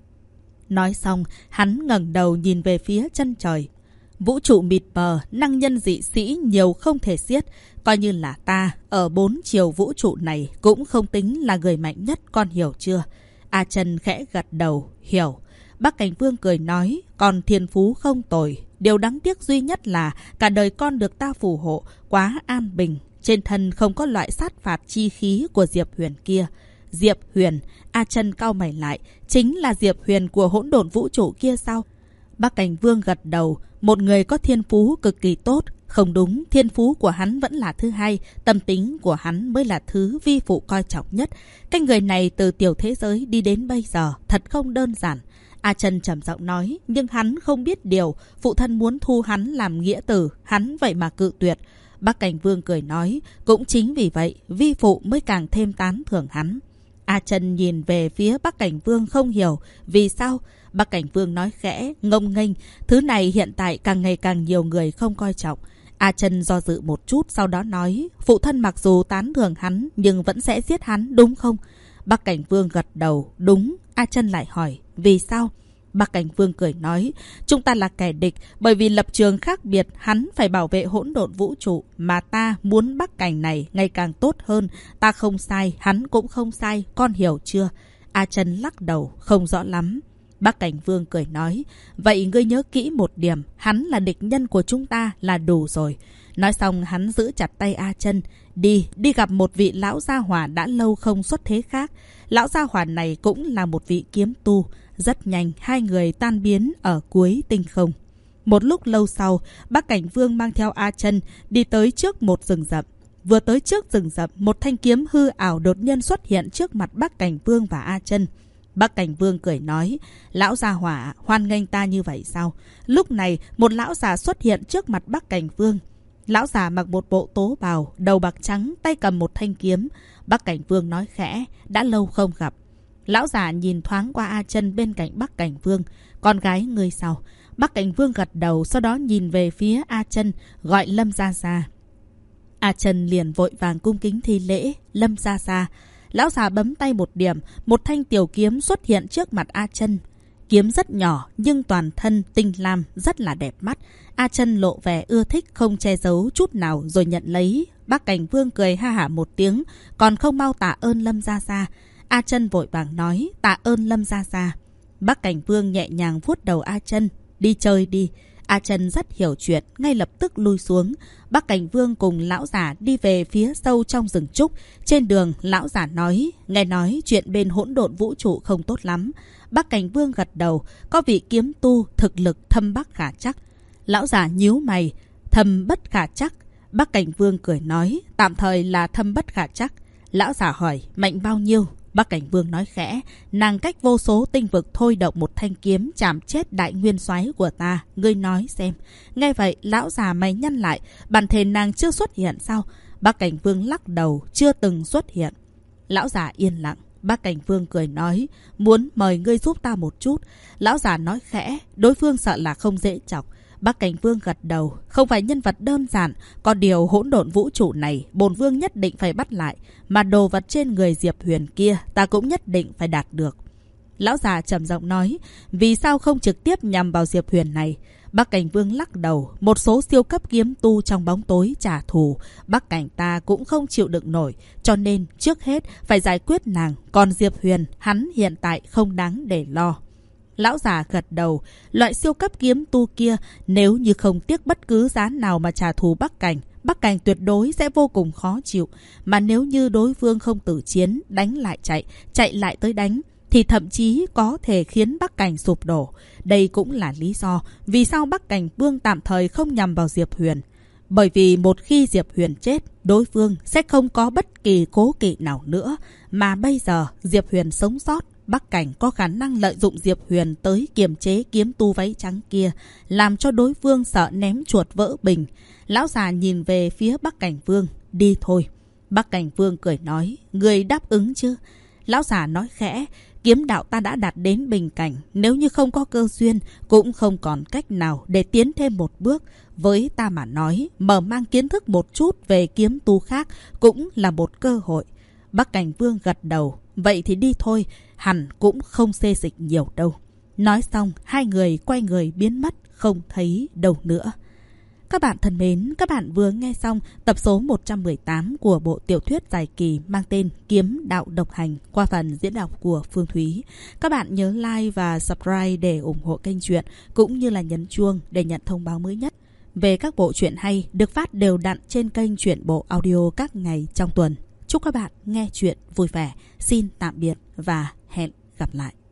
S1: Nói xong, hắn ngẩng đầu nhìn về phía chân trời. Vũ trụ mịt mờ, năng nhân dị sĩ nhiều không thể xiết. Coi như là ta, ở 4 chiều vũ trụ này cũng không tính là người mạnh nhất, con hiểu chưa? A Chân khẽ gật đầu, hiểu. Bắc Cảnh Vương cười nói, còn thiên phú không tồi. Điều đáng tiếc duy nhất là cả đời con được ta phù hộ, quá an bình. Trên thân không có loại sát phạt chi khí của Diệp Huyền kia. Diệp Huyền, A Chân cau mày lại, chính là Diệp Huyền của hỗn độn vũ trụ kia sao? Bắc Cảnh Vương gật đầu, một người có thiên phú cực kỳ tốt. Không đúng, thiên phú của hắn vẫn là thứ hai, tâm tính của hắn mới là thứ vi phụ coi trọng nhất. Cái người này từ tiểu thế giới đi đến bây giờ, thật không đơn giản. A Chân trầm giọng nói, nhưng hắn không biết điều, phụ thân muốn thu hắn làm nghĩa tử, hắn vậy mà cự tuyệt. Bắc Cảnh Vương cười nói, cũng chính vì vậy, vi phụ mới càng thêm tán thưởng hắn. A Chân nhìn về phía Bắc Cảnh Vương không hiểu, vì sao? Bắc Cảnh Vương nói khẽ, ngông nghênh, thứ này hiện tại càng ngày càng nhiều người không coi trọng. A Chân do dự một chút, sau đó nói, phụ thân mặc dù tán thưởng hắn, nhưng vẫn sẽ giết hắn, đúng không? Bắc Cảnh Vương gật đầu, đúng. A Chân lại hỏi, vì sao? Bắc Cảnh Vương cười nói, chúng ta là kẻ địch, bởi vì lập trường khác biệt, hắn phải bảo vệ hỗn độn vũ trụ, mà ta muốn Bắc Cảnh này ngày càng tốt hơn. Ta không sai, hắn cũng không sai, con hiểu chưa? A Chân lắc đầu, không rõ lắm. Bắc Cảnh Vương cười nói, vậy ngươi nhớ kỹ một điểm, hắn là địch nhân của chúng ta là đủ rồi. Nói xong hắn giữ chặt tay A Chân, đi gặp một vị lão gia hỏa đã lâu không xuất thế khác. Lão gia hỏa này cũng là một vị kiếm tu. Rất nhanh, hai người tan biến ở cuối tinh không. Một lúc lâu sau, Bắc Cảnh Vương mang theo A Chân đi tới trước một rừng rậm. Vừa tới trước rừng rậm, một thanh kiếm hư ảo đột nhiên xuất hiện trước mặt Bắc Cảnh Vương và A Chân. Bắc Cảnh Vương cười nói, lão gia hỏa hoan nghênh ta như vậy sao? Lúc này, một lão già xuất hiện trước mặt Bắc Cảnh Vương. Lão già mặc một bộ tố bào, đầu bạc trắng, tay cầm một thanh kiếm. Bắc Cảnh Vương nói khẽ, đã lâu không gặp. Lão già nhìn thoáng qua A Chân bên cạnh Bắc Cảnh Vương, con gái ngươi sao? Bắc Cảnh Vương gật đầu, sau đó nhìn về phía A Chân, gọi Lâm gia gia. A Chân liền vội vàng cung kính thi lễ, Lâm gia gia. Lão già bấm tay một điểm, một thanh tiểu kiếm xuất hiện trước mặt A Chân. Kiếm rất nhỏ nhưng toàn thân tinh lam, rất là đẹp mắt. A Chân lộ vẻ ưa thích không che giấu chút nào rồi nhận lấy. Bắc Cảnh Vương cười ha hả một tiếng, còn không mau tạ ơn Lâm gia gia. A Chân vội vàng nói, tạ ơn Lâm gia gia. Bắc Cảnh Vương nhẹ nhàng vuốt đầu A Chân, đi chơi đi. A Chân rất hiểu chuyện, ngay lập tức lui xuống. Bắc Cảnh Vương cùng lão giả đi về phía sâu trong rừng trúc. Trên đường, lão giả nói, nghe nói chuyện bên hỗn độn vũ trụ không tốt lắm. Bắc Cảnh Vương gật đầu, có vị kiếm tu thực lực thâm bất khả chắc. Lão giả nhíu mày, thâm bất khả chắc. Bắc Cảnh Vương cười nói, tạm thời là thâm bất khả chắc. Lão giả hỏi, mạnh bao nhiêu? Bắc Cảnh Vương nói khẽ, nàng cách vô số tinh vực thôi động một thanh kiếm chạm chết đại nguyên soái của ta, ngươi nói xem. Nghe vậy, lão già mày nhăn lại, bản thể nàng chưa xuất hiện sao? Bắc Cảnh Vương lắc đầu, chưa từng xuất hiện. Lão già yên lặng. Bắc Cảnh Vương cười nói, muốn mời ngươi giúp ta một chút. Lão già nói khẽ, đối phương sợ là không dễ chọc. Bắc Cảnh Vương gật đầu, không phải nhân vật đơn giản, có điều hỗn độn vũ trụ này, bổn vương nhất định phải bắt lại, mà đồ vật trên người Diệp Huyền kia, ta cũng nhất định phải đạt được. Lão già trầm giọng nói, vì sao không trực tiếp nhằm vào Diệp Huyền này? Bắc Cảnh Vương lắc đầu, một số siêu cấp kiếm tu trong bóng tối trả thù, Bắc Cảnh ta cũng không chịu đựng nổi, cho nên trước hết phải giải quyết nàng, còn Diệp Huyền, hắn hiện tại không đáng để lo. Lão già gật đầu, loại siêu cấp kiếm tu kia nếu như không tiếc bất cứ giá nào mà trả thù Bắc Cảnh tuyệt đối sẽ vô cùng khó chịu. Mà nếu như đối phương không tử chiến, đánh lại chạy lại tới đánh, thì thậm chí có thể khiến Bắc Cảnh sụp đổ. Đây cũng là lý do vì sao Bắc Cảnh Vương tạm thời không nhằm vào Diệp Huyền. Bởi vì một khi Diệp Huyền chết, đối phương sẽ không có bất kỳ cố kỵ nào nữa. Mà bây giờ Diệp Huyền sống sót, Bắc Cảnh có khả năng lợi dụng Diệp Huyền tới kiềm chế kiếm tu váy trắng kia, làm cho đối phương sợ ném chuột vỡ bình. Lão già nhìn về phía Bắc Cảnh Vương, đi thôi. Bắc Cảnh Vương cười nói, người đáp ứng chứ? Lão già nói khẽ, kiếm đạo ta đã đạt đến bình cảnh, nếu như không có cơ duyên, cũng không còn cách nào để tiến thêm một bước. Với ta mà nói, mở mang kiến thức một chút về kiếm tu khác cũng là một cơ hội. Bắc Cảnh Vương gật đầu, vậy thì đi thôi, hẳn cũng không xê dịch nhiều đâu. Nói xong, hai người quay người biến mất, không thấy đâu nữa. Các bạn thân mến, các bạn vừa nghe xong tập số 118 của bộ tiểu thuyết dài kỳ mang tên Kiếm Đạo Độc Hành qua phần diễn đọc của Phương Thúy. Các bạn nhớ like và subscribe để ủng hộ kênh truyện, cũng như là nhấn chuông để nhận thông báo mới nhất về các bộ truyện hay được phát đều đặn trên kênh Truyện Bộ Audio các ngày trong tuần. Chúc các bạn nghe truyện vui vẻ. Xin tạm biệt và hẹn gặp lại.